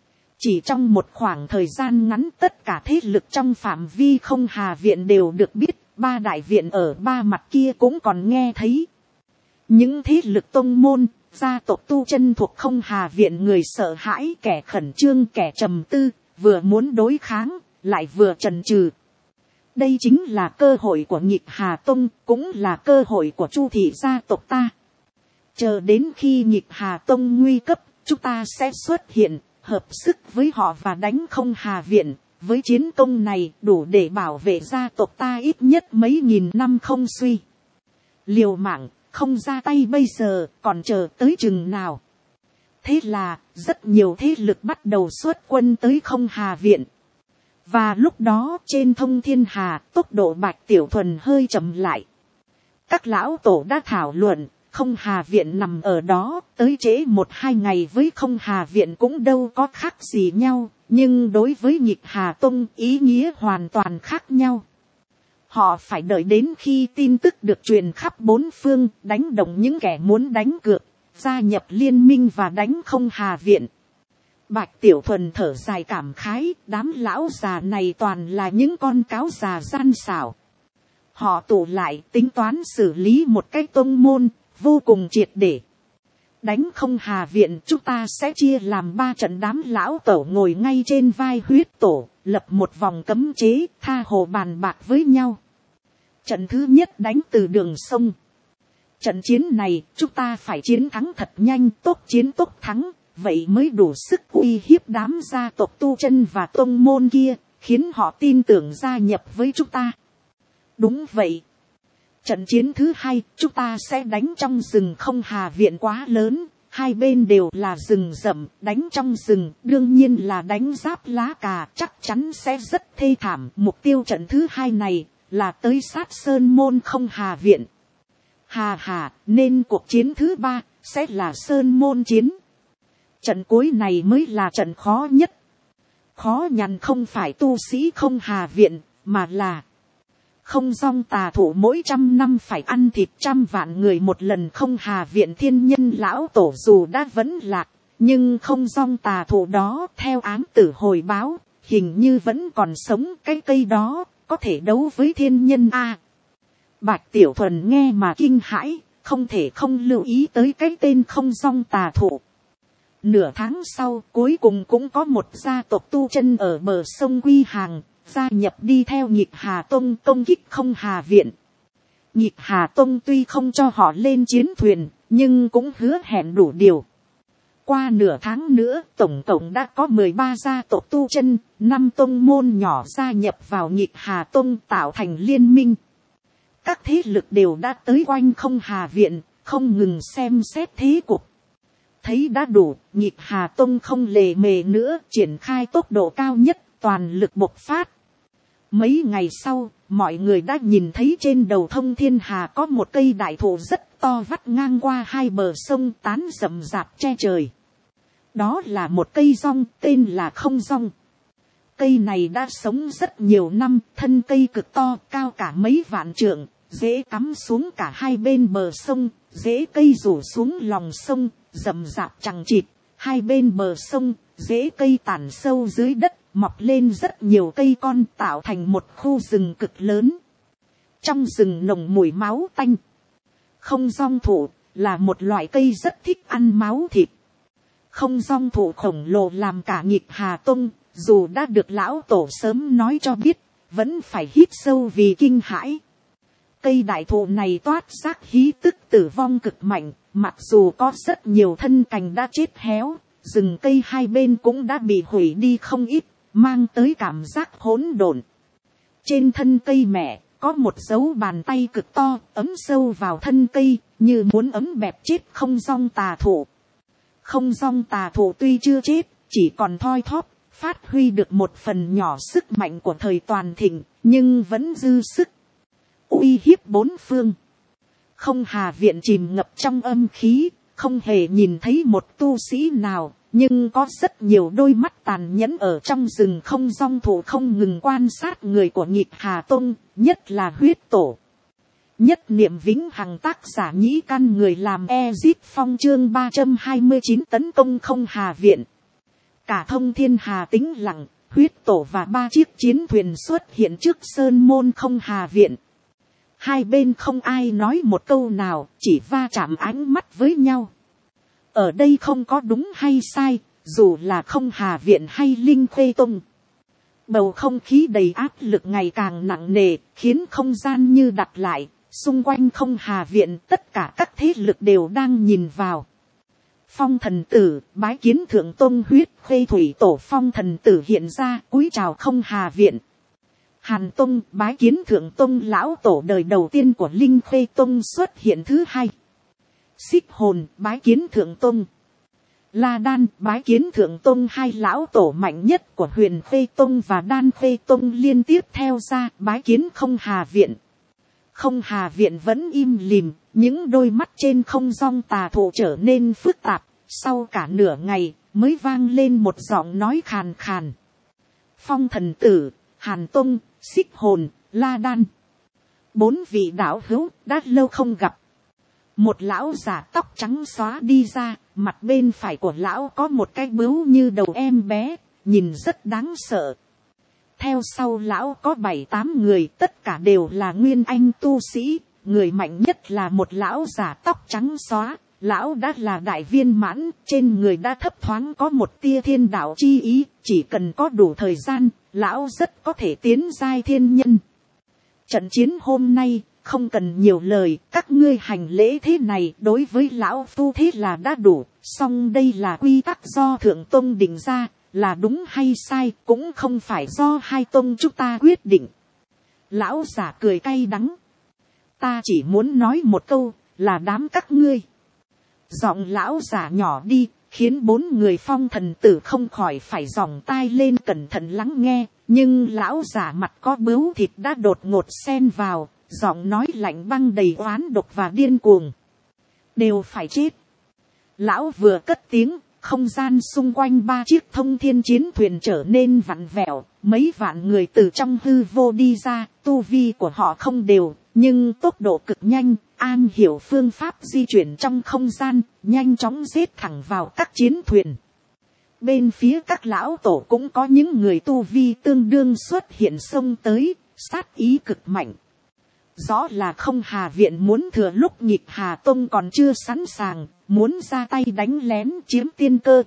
Chỉ trong một khoảng thời gian ngắn, tất cả thế lực trong phạm vi Không Hà Viện đều được biết, 3 đại viện ở 3 mặt kia cũng còn nghe thấy. Những thế lực tông môn, gia tộc tu chân thuộc Không Hà Viện, người sợ hãi, kẻ khẩn trương, kẻ trầm tư, vừa muốn đối kháng, lại vừa chần chừ. Đây chính là cơ hội của Nhịp Hà Tông, cũng là cơ hội của Chu thị gia tộc ta. Chờ đến khi Nhịp Hà Tông nguy cấp, chúng ta sẽ xuất hiện, hợp sức với họ và đánh Không Hà Viện. Với chiến công này đủ để bảo vệ gia tộc ta ít nhất mấy nghìn năm không suy. Liều mạng, không ra tay bây giờ, còn chờ tới chừng nào. Thế là, rất nhiều thế lực bắt đầu xuất quân tới Không Hà Viện. Và lúc đó trên Thông Thiên Hà, tốc độ Bạch Tiểu Thuần hơi chậm lại. Các lão tổ đã thảo luận, Không Hà Viện nằm ở đó, tới trễ 1-2 ngày với Không Hà Viện cũng đâu có khác gì nhau. Nhưng đối với Nhịp Hà Tông, ý nghĩa hoàn toàn khác nhau. Họ phải đợi đến khi tin tức được truyền khắp 4 phương, đánh động những kẻ muốn đánh cược, gia nhập liên minh và đánh Không Hà Viện. Bạch Tiểu Thuần thở dài cảm khái, đám lão già này toàn là những con cáo già gian xảo. Họ tụ lại tính toán xử lý một cái tông môn, vô cùng triệt để. Đánh Không Hà Viện, chúng ta sẽ chia làm 3 trận. Đám lão tổ ngồi ngay trên vai huyết tổ, lập một vòng cấm chế, tha hồ bàn bạc với nhau. Trận thứ nhất đánh từ đường sông. Trận chiến này, chúng ta phải chiến thắng thật nhanh, tốc chiến tốc thắng, vậy mới đủ sức uy hiếp đám gia tộc tu chân và tông môn kia, khiến họ tin tưởng gia nhập với chúng ta. Đúng vậy. Trận chiến thứ hai, chúng ta sẽ đánh trong rừng. Không Hà Viện quá lớn, hai bên đều là rừng rậm, đánh trong rừng, đương nhiên là đánh giáp lá cà, chắc chắn sẽ rất thê thảm. Mục tiêu trận thứ hai này, là tới sát Sơn Môn Không Hà Viện. Nên cuộc chiến thứ 3, sẽ là Sơn Môn chiến. Trận cuối này mới là trận khó nhất. Khó nhằn không phải tu sĩ Không Hà Viện, mà là Không Dong Tà Thủ mỗi 100 năm phải ăn thịt 100 vạn người một lần. Không Hà Viện thiên nhân lão tổ dù đã vẫn lạc, nhưng Không Dong Tà Thủ đó theo ám tử hồi báo, hình như vẫn còn sống. Cái cây đó có thể đấu với thiên nhân a. Bạch Tiểu Thuần nghe mà kinh hãi, không thể không lưu ý tới cái tên Không Dong Tà Thủ. Nửa tháng sau, cuối cùng cũng có một gia tộc tu chân ở bờ sông Quy Hàng, gia nhập đi theo Nhịp Hà Tông công kích Không Hà Viện. Nhịp Hà Tông tuy không cho họ lên chiến thuyền, nhưng cũng hứa hẹn đủ điều. Qua nửa tháng nữa, tổng cộng đã có 13 gia tộc tu chân, 5 tông môn nhỏ gia nhập vào Nhịp Hà Tông tạo thành liên minh. Các thế lực đều đã tới quanh Không Hà Viện, không ngừng xem xét thế cục. Thấy đã đủ, Nhịp Hà Tông không lề mề nữa, triển khai tốc độ cao nhất, toàn lực bộc phát. Mấy ngày sau, mọi người đã nhìn thấy trên đầu Thông Thiên Hà có một cây đại thụ rất to vắt ngang qua hai bờ sông, tán rậm rạp che trời. Đó là một cây rong, tên là Không Rong. Cây này đã sống rất nhiều năm, thân cây cực to, cao cả mấy vạn trượng, rễ cắm xuống cả hai bên bờ sông, rễ cây rủ xuống lòng sông, rậm rạp chằng chịt. Hai bên bờ sông, rễ cây tản sâu dưới đất, mọc lên rất nhiều cây con, tạo thành một khu rừng cực lớn. Trong rừng nồng mùi máu tanh. Không dong thụ là một loại cây rất thích ăn máu thịt. Không dong thụ khổng lồ làm cả Nghịch Hà Tông, dù đã được lão tổ sớm nói cho biết, vẫn phải hít sâu vì kinh hãi. Cây đại thụ này toát giác khí tức tử vong cực mạnh, mặc dù có rất nhiều thân cành đã chết héo, rừng cây hai bên cũng đã bị hủy đi không ít, mang tới cảm giác hỗn độn. Trên thân cây mẹ, có một dấu bàn tay cực to, ấm sâu vào thân cây, như muốn ấm bẹp chết không dong tà thụ. Không dong tà thụ tuy chưa chết, chỉ còn thoi thóp, phát huy được một phần nhỏ sức mạnh của thời toàn thịnh, nhưng vẫn dư sức uy hiếp bốn phương. Không Hà viện chìm ngập trong âm khí, không hề nhìn thấy một tu sĩ nào, nhưng có rất nhiều đôi mắt tàn nhẫn ở trong rừng không dong thụ không ngừng quan sát người của Nghịch Hà Tông, nhất là huyết tổ. Nhất niệm vĩnh hằng, tác giả Nhĩ Căn, người làm Ezip Phong, chương 329 tấn công Không Hà viện. Cả Thông Thiên Hà tĩnh lặng, huyết tổ và 3 chiếc chiến thuyền xuất hiện trước sơn môn Không Hà viện. Hai bên không ai nói một câu nào, chỉ va chạm ánh mắt với nhau. Ở đây không có đúng hay sai, dù là Không Hà viện hay Linh Khê Tông. Bầu không khí đầy áp lực ngày càng nặng nề, khiến không gian như đặt lại. Xung quanh Không Hà viện, tất cả các thế lực đều đang nhìn vào. Phong Thần Tử bái kiến Thượng Tông Huyết Khê Thủy Tổ. Phong Thần Tử hiện ra cúi chào Không Hà viện. Hàn Tông bái kiến Thượng Tông Lão Tổ đời đầu tiên của Linh Khê Tông xuất hiện thứ hai. Xích Hồn bái kiến Thượng Tông. La Đan bái kiến Thượng Tông, hai lão tổ mạnh nhất của Huyền Khê Tông và Đan Khê Tông liên tiếp theo ra bái kiến Không Hà viện. Không Hà viện vẫn im lìm, những đôi mắt trên không dong tà thụ trở nên phức tạp, sau cả nửa ngày mới vang lên một giọng nói khàn khàn. Phong Thần Tử, Hàn Tông, Xích Hồn, La Đan. 4 vị đạo hữu đã lâu không gặp. Một lão già tóc trắng xóa đi ra, mặt bên phải của lão có một cái bướu như đầu em bé, nhìn rất đáng sợ. Theo sau lão có 7-8 người, tất cả đều là nguyên anh tu sĩ, người mạnh nhất là một lão già tóc trắng xóa. Lão đã là đại viên mãn, trên người đã thấp thoáng có một tia thiên đạo chi ý, chỉ cần có đủ thời gian, lão rất có thể tiến giai thiên nhân. Trận chiến hôm nay, không cần nhiều lời, các ngươi hành lễ thế này đối với lão phu thế là đã đủ, song đây là quy tắc do Thượng Tông định ra, là đúng hay sai cũng không phải do hai tông chúng ta quyết định. Lão giả cười cay đắng. Ta chỉ muốn nói một câu, là đám các ngươi. Giọng lão giả nhỏ đi, khiến 4 người Phong Thần Tử không khỏi phải dòng tai lên cẩn thận lắng nghe, nhưng lão giả mặt có bướu thịt đã đột ngột xen vào, giọng nói lạnh băng đầy oán độc và điên cuồng. Đều phải chết. Lão vừa cất tiếng, không gian xung quanh 3 chiếc thông thiên chiến thuyền trở nên vặn vẹo, mấy vạn người từ trong hư vô đi ra, tu vi của họ không đều, nhưng tốc độ cực nhanh, an hiểu phương pháp di chuyển trong không gian, nhanh chóng giết thẳng vào các chiến thuyền. Bên phía các lão tổ cũng có những người tu vi tương đương xuất hiện xông tới, sát ý cực mạnh. Rõ là Không Hà viện muốn thừa lúc Nghịch Hà Tông còn chưa sẵn sàng, muốn ra tay đánh lén chiếm tiên cơ.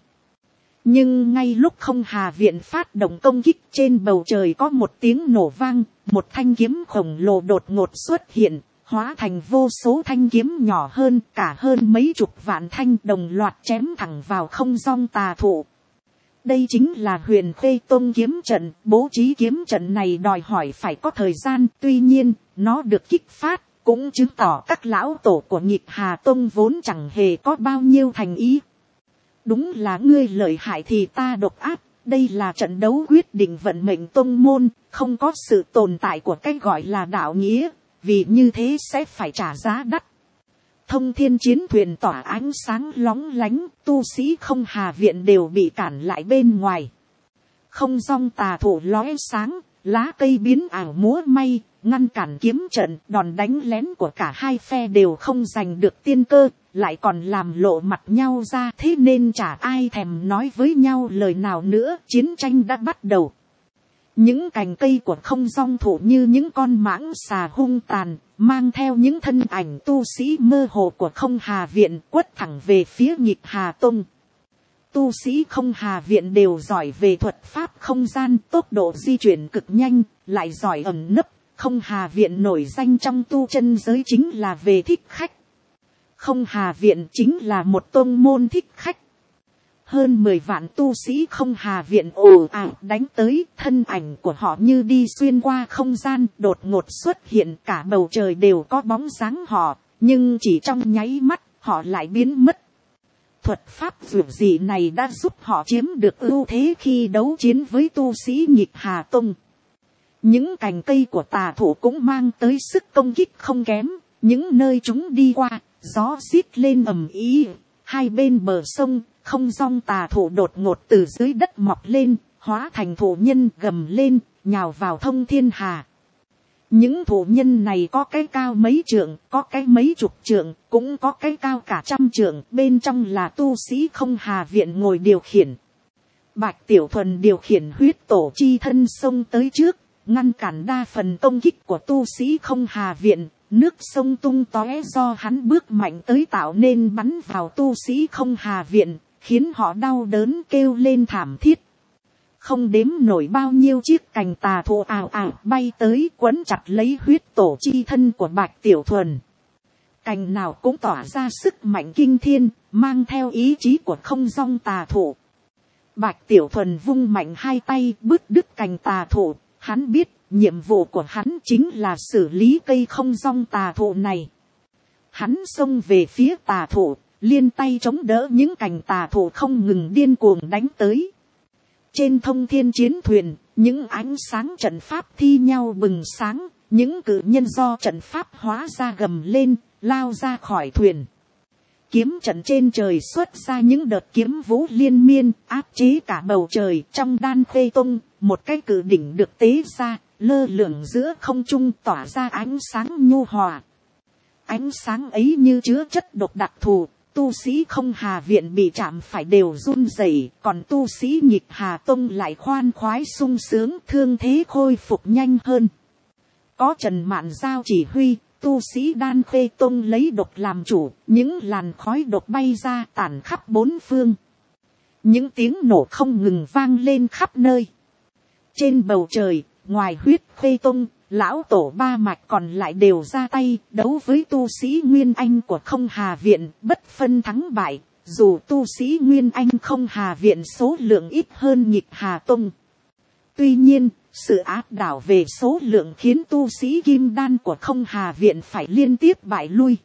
Nhưng ngay lúc Không Hà viện phát động công kích, trên bầu trời có một tiếng nổ vang, một thanh kiếm khổng lồ đột ngột xuất hiện, hóa thành vô số thanh kiếm nhỏ hơn, cả hơn mấy chục vạn thanh, đồng loạt chém thẳng vào không dong tà thụ. Đây chính là Huyền Khê Tông kiếm trận, bố trí kiếm trận này đòi hỏi phải có thời gian, tuy nhiên, nó được kích phát, cũng chứng tỏ các lão tổ của Nghịch Hà Tông vốn chẳng hề có bao nhiêu thành ý. Đúng là ngươi lợi hại thì ta độc ác, đây là trận đấu quyết định vận mệnh tông môn, không có sự tồn tại của cái gọi là đạo nghĩa, vì như thế sẽ phải trả giá đắt. Thông thiên chiến thuyền tỏa ánh sáng lóng lánh, tu sĩ Không Hà viện đều bị cản lại bên ngoài. không dong tà thụ lóe sáng, lá cây biến ảo múa may, ngăn cản kiếm trận. Đòn đánh lén của cả hai phe đều không giành được tiên cơ, lại còn làm lộ mặt nhau ra, thế nên chả ai thèm nói với nhau lời nào nữa. Chiến tranh đã bắt đầu. Những cành cây của không dong thụ như những con mãng xà hung tàn, mang theo những thân ảnh tu sĩ mơ hồ của không hà viện quất thẳng về phía Nhịp Hà Tông. Tu sĩ không hà viện đều giỏi về thuật pháp không gian, tốc độ di chuyển cực nhanh, lại giỏi ẩn nấp. Không hà viện nổi danh trong tu chân giới chính là về thích khách. Không hà viện chính là một tôn môn thích khách. Hơn 10 vạn tu sĩ không hà viện ồ ạt đánh tới, thân ảnh của họ như đi xuyên qua không gian, đột ngột xuất hiện, cả bầu trời đều có bóng dáng họ, nhưng chỉ trong nháy mắt, họ lại biến mất. Thuật pháp dường dị này đã giúp họ chiếm được ưu thế khi đấu chiến với tu sĩ Nhịp Hà Tông. Những cành cây của tà thụ cũng mang tới sức công kích không kém, những nơi chúng đi qua, gió rít lên ầm ĩ, hai bên bờ sông. Không dong tà thụ đột ngột từ dưới đất mọc lên, hóa thành thụ nhân gầm lên, nhào vào thông thiên hà. Những thụ nhân này có cái cao mấy trượng, có cái mấy chục trượng, cũng có cái cao cả 100 trượng, bên trong là tu sĩ không hà viện ngồi điều khiển. Bạch Tiểu Thuần điều khiển huyết tổ chi thân xông tới trước, ngăn cản đa phần công kích của tu sĩ không hà viện. Nước sông tung tóe do hắn bước mạnh tới tạo nên bắn vào tu sĩ không hà viện, khiến họ đau đớn kêu lên thảm thiết. Không đếm nổi bao nhiêu chiếc cành tà thụ ào ào bay tới quấn chặt lấy huyết tổ chi thân của Bạch Tiểu Thuần. Cành nào cũng tỏa ra sức mạnh kinh thiên, mang theo ý chí của không dong tà thụ. Bạch Tiểu Thuần vung mạnh hai tay bứt đứt cành tà thụ, hắn biết nhiệm vụ của hắn chính là xử lý cây không dong tà thụ này. Hắn xông về phía tà thụ, liên tay chống đỡ những cành tà thụ không ngừng điên cuồng đánh tới. Trên thông thiên chiến thuyền, những ánh sáng trận pháp thi nhau bừng sáng, những cự nhân do trận pháp hóa ra gầm lên, lao ra khỏi thuyền. Kiếm trận trên trời xuất ra những đợt kiếm vũ liên miên, áp chế cả bầu trời. Trong Đan Khê Tông, một cái cự đỉnh được tế ra, lơ lửng giữa không trung tỏa ra ánh sáng nhu hòa. Ánh sáng ấy như chứa chất độc đặc thù, tu sĩ không hà viện bị chạm phải đều run rẩy, còn tu sĩ Nhịp Hà Tông lại khoan khoái sung sướng, thương thế khôi phục nhanh hơn. Có Trần Mạn Giao chỉ huy, tu sĩ Đan Khê Tông lấy độc làm chủ, những làn khói độc bay ra tản khắp bốn phương. Những tiếng nổ không ngừng vang lên khắp nơi. Trên bầu trời, ngoài Huyết Khê Tông, lão tổ ba mạch còn lại đều ra tay đấu với tu sĩ Nguyên Anh của không hà viện, bất phân thắng bại. Dù tu sĩ Nguyên Anh không hà viện số lượng ít hơn Nhịp Hà Tông. Tuy nhiên, sự áp đảo về số lượng khiến tu sĩ Kim Đan của không hà viện phải liên tiếp bại lui.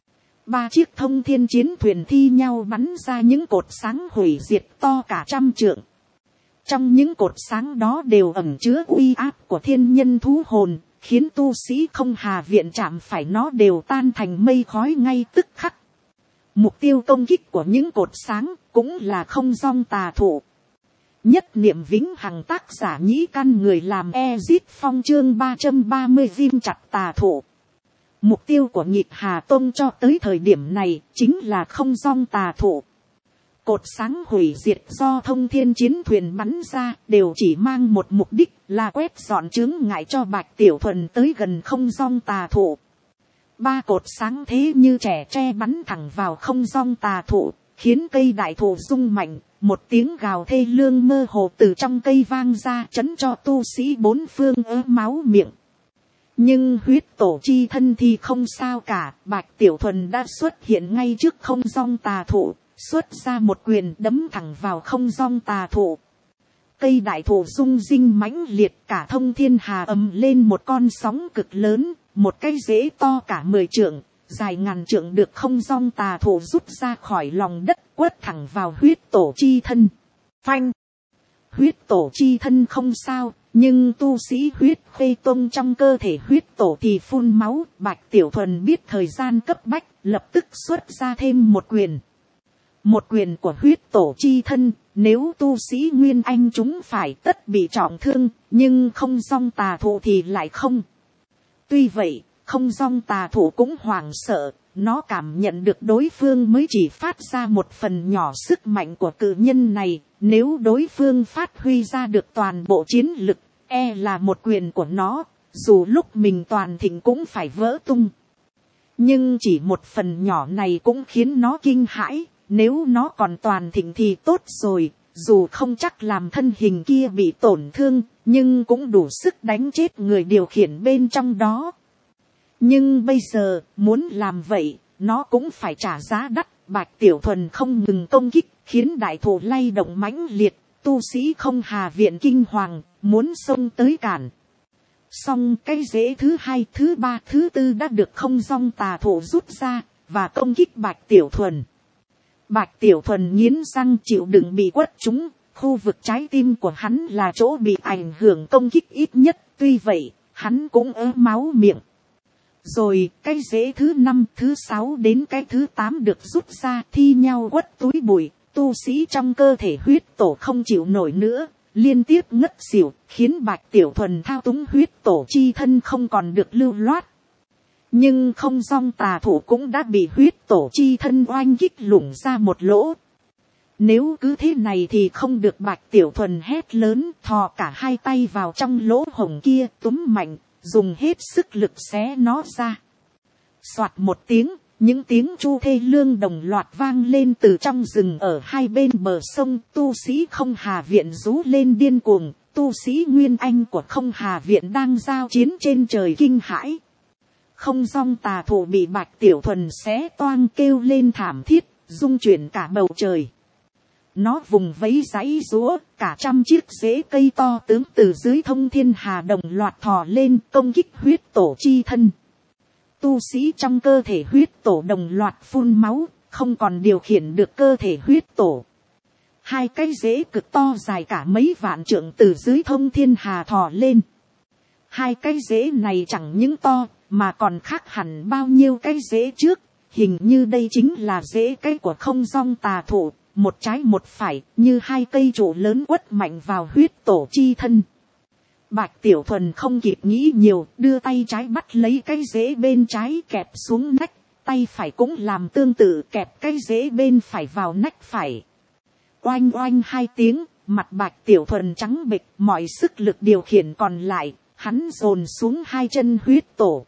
3 chiếc thông thiên chiến thuyền thi nhau bắn ra những cột sáng hủy diệt to cả 100 trượng. Trong những cột sáng đó đều ẩn chứa uy áp của thiên nhân thú hồn, khiến tu sĩ không hà viện chạm phải nó đều tan thành mây khói ngay tức khắc. Mục tiêu công kích của những cột sáng cũng là không dong tà thụ. Nhất niệm vĩnh hằng, tác giả Nhĩ Căn, người làm Ezit Phong, chương 330 ghim chặt tà thụ. Mục tiêu của Nhịp Hà Tông cho tới thời điểm này chính là không dong tà thụ. Cột sáng hủy diệt do thông thiên chiến thuyền bắn ra đều chỉ mang một mục đích là quét dọn chướng ngại cho Bạch Tiểu Thuần tới gần không dong tà thụ. 3 cột sáng thế như trẻ tre bắn thẳng vào không dong tà thụ, khiến cây đại thụ rung mạnh. Một tiếng gào thê lương mơ hồ từ trong cây vang ra, chấn cho tu sĩ bốn phương ớ máu miệng. Nhưng huyết tổ chi thân thì không sao cả. Bạch Tiểu Thuần đã xuất hiện ngay trước không dong tà thụ, xuất ra một quyền đấm thẳng vào không dong tà thụ. Cây đại thụ rung rinh mãnh liệt, cả thông thiên hà ầm lên một con sóng cực lớn. Một cái rễ to cả 10 trượng, dài ngàn trượng được không dong tà thụ rút ra khỏi lòng đất, quất thẳng vào huyết tổ chi thân. Phanh! Huyết tổ chi thân không sao, nhưng tu sĩ Huyết Khê Tông trong cơ thể huyết tổ thì phun máu. Bạch Tiểu Thuần biết thời gian cấp bách, lập tức xuất ra thêm một quyền. một quyền của huyết tổ chi thân, nếu tu sĩ Nguyên Anh chúng phải tất bị trọng thương, nhưng không dong tà thụ thì lại không. Tuy vậy, không dong tà thụ cũng hoảng sợ, nó cảm nhận được đối phương mới chỉ phát ra một phần nhỏ sức mạnh của cự nhân này, nếu đối phương phát huy ra được toàn bộ chiến lực, e là một quyền của nó, dù lúc mình toàn thịnh cũng phải vỡ tung. Nhưng chỉ một phần nhỏ này cũng khiến nó kinh hãi, nếu nó còn toàn thịnh thì tốt rồi, dù không chắc làm thân hình kia bị tổn thương, nhưng cũng đủ sức đánh chết người điều khiển bên trong đó. Nhưng bây giờ, muốn làm vậy, nó cũng phải trả giá đắt. Bạch Tiểu Thuần không ngừng công kích, khiến đại thụ lay động mãnh liệt, tu sĩ Không Hà Viện kinh hoàng, muốn xông tới cản. Song cái rễ thứ hai, thứ ba, thứ tư đã được không dong tà thụ rút ra, và công kích Bạch Tiểu Thuần. Bạch Tiểu Thuần nghiến răng chịu đựng bị quất trúng, khu vực trái tim của hắn là chỗ bị ảnh hưởng công kích ít nhất, tuy vậy, hắn cũng ớ máu miệng. Rồi cái rễ thứ 5, thứ 6 đến cái thứ 8 được rút ra thi nhau quất túi bụi, tu sĩ trong cơ thể huyết tổ không chịu nổi nữa, liên tiếp ngất xỉu, khiến Bạch Tiểu Thuần thao túng huyết tổ chi thân không còn được lưu loát. Nhưng không dong tà thủ cũng đã bị huyết tổ chi thân oanh kích lủng ra một lỗ. Nếu cứ thế này thì không được, Bạch Tiểu Thuần hét lớn, thò cả hai tay vào trong lỗ hổng kia, túm mạnh, dùng hết sức lực xé nó ra. Soạt một tiếng, những tiếng chu thê lương đồng loạt vang lên từ trong rừng ở hai bên bờ sông. Tu sĩ Không Hà Viện rú lên điên cuồng, tu sĩ Nguyên Anh của Không Hà Viện đang giao chiến trên trời kinh hãi. Không dong tà thủ bị Bạch Tiểu Thuần xé toang kêu lên thảm thiết, rung chuyển cả bầu trời. Nó vùng vẫy giãy giũa, cả trăm chiếc rễ cây to tướng từ dưới thông thiên hà đồng loạt thò lên công kích huyết tổ chi thân. Tu sĩ trong cơ thể huyết tổ đồng loạt phun máu, không còn điều khiển được cơ thể huyết tổ. Hai cái rễ cực to dài cả mấy vạn trượng từ dưới thông thiên hà thò lên. Hai cái rễ này chẳng những to, mà còn khác hẳn bao nhiêu cái rễ trước. Hình như đây chính là rễ cây của không dong tà thụ, một trái một phải, như hai cây trụ lớn quất mạnh vào huyết tổ chi thân. Bạch Tiểu Thuần không kịp nghĩ nhiều, đưa tay trái bắt lấy cái rễ bên trái kẹp xuống nách, tay phải cũng làm tương tự, kẹp cái rễ bên phải vào nách phải. Oanh oanh hai tiếng, mặt Bạch Tiểu Thuần trắng bệch, mọi sức lực điều khiển còn lại, hắn dồn xuống hai chân huyết tổ.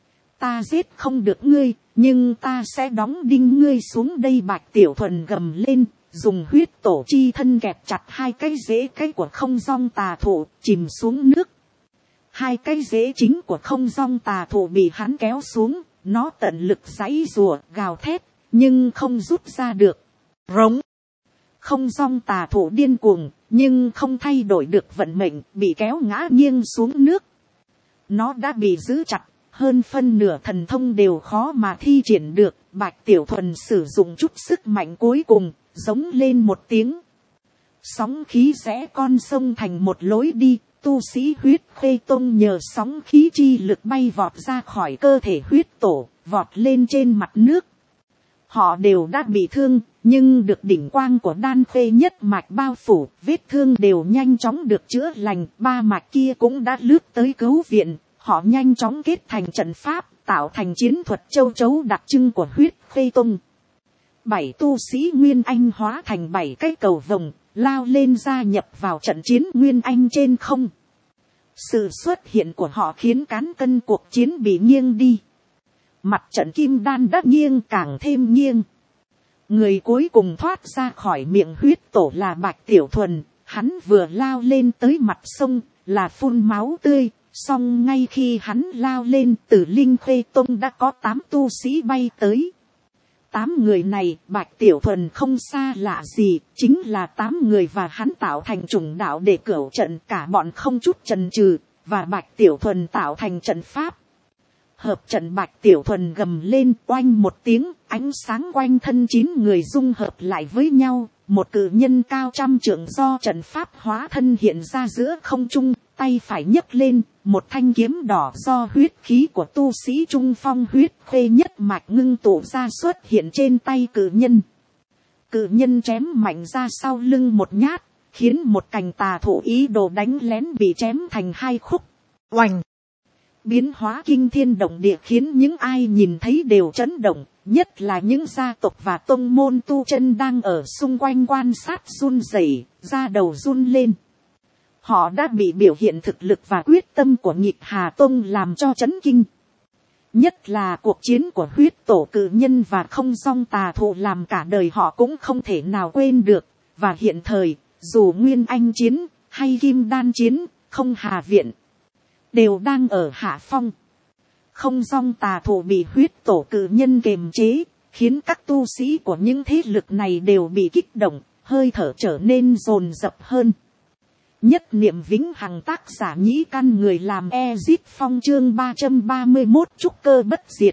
Ta giết không được ngươi, nhưng ta sẽ đóng đinh ngươi xuống đây. Bạch Tiểu Thuần gầm lên, dùng huyết tổ chi thân kẹp chặt hai cái rễ cây của không dong tà thụ, chìm xuống nước. Hai cái rễ chính của không dong tà thụ bị hắn kéo xuống, nó tận lực giãy giụa, gào thét, nhưng không rút ra được. Rống. Không dong tà thụ điên cuồng, nhưng không thay đổi được vận mệnh, bị kéo ngã nghiêng xuống nước. Nó đã bị giữ chặt, hơn phân nửa thần thông đều khó mà thi triển được. Bạch Tiểu Thuần sử dụng chút sức mạnh cuối cùng, giống lên một tiếng. Sóng khí rẽ con sông thành một lối đi, tu sĩ huyết khê tông nhờ sóng khí chi lực bay vọt ra khỏi cơ thể huyết tổ, vọt lên trên mặt nước. Họ đều đã bị thương, nhưng được đỉnh quang của đan khê nhất mạch bao phủ, vết thương đều nhanh chóng được chữa lành. Ba mạch kia cũng đã lướt tới cứu viện, họ nhanh chóng kết thành trận pháp, tạo thành chiến thuật châu chấu đặc trưng của huyết khê tông. 7 tu sĩ Nguyên Anh hóa thành 7 cái cầu vồng, lao lên gia nhập vào trận chiến Nguyên Anh trên không. Sự xuất hiện của họ khiến cán cân cuộc chiến bị nghiêng đi. Mặt trận kim đan đã nghiêng càng thêm nghiêng. Người cuối cùng thoát ra khỏi miệng huyết tổ là Bạch Tiểu Thuần, hắn vừa lao lên tới mặt sông, là phun máu tươi. Song ngay khi hắn lao lên, từ Linh Khê Tông đã có 8 tu sĩ bay tới. 8 người này, Bạch Tiểu Thuần không xa lạ gì, chính là 8 người và hắn tạo thành chủng đạo để cửu trận, cả bọn không chút chần chừ, và Bạch Tiểu Thuần tạo thành trận pháp. Hợp trận. Bạch Tiểu Thuần gầm lên, oanh một tiếng, ánh sáng quanh thân 9 người dung hợp lại với nhau, một cự nhân cao trăm trượng do trận pháp hóa thân hiện ra giữa không trung, tay phải nhấc lên, một thanh kiếm đỏ do huyết khí của tu sĩ Trung Phong huyết khê nhất mạch ngưng tụ ra xuất hiện trên tay cự nhân. Cự nhân chém mạnh ra sau lưng một nhát, khiến một cành tà thụ ý đồ đánh lén bị chém thành hai khúc. Oành! Biến hóa kinh thiên động địa khiến những ai nhìn thấy đều chấn động, nhất là những gia tộc và tông môn tu chân đang ở xung quanh quan sát run rẩy, da đầu run lên. Họ đã bị biểu hiện thực lực và quyết tâm của Nhịp Hà Tông làm cho chấn kinh. Nhất là cuộc chiến của huyết tổ cự nhân và không song tà thụ làm cả đời họ cũng không thể nào quên được. Và hiện thời, dù Nguyên Anh chiến hay Kim Đan chiến, không Hà Viện đều đang ở hạ phong. Không song tà thụ bị huyết tổ cự nhân kiềm chế, khiến các tu sĩ của những thế lực này đều bị kích động, hơi thở trở nên dồn dập hơn. Nhất niệm vĩnh hằng, tác giả Nhĩ Căn, người làm Ezip Phong, chương 331 trúc cơ bất diệt.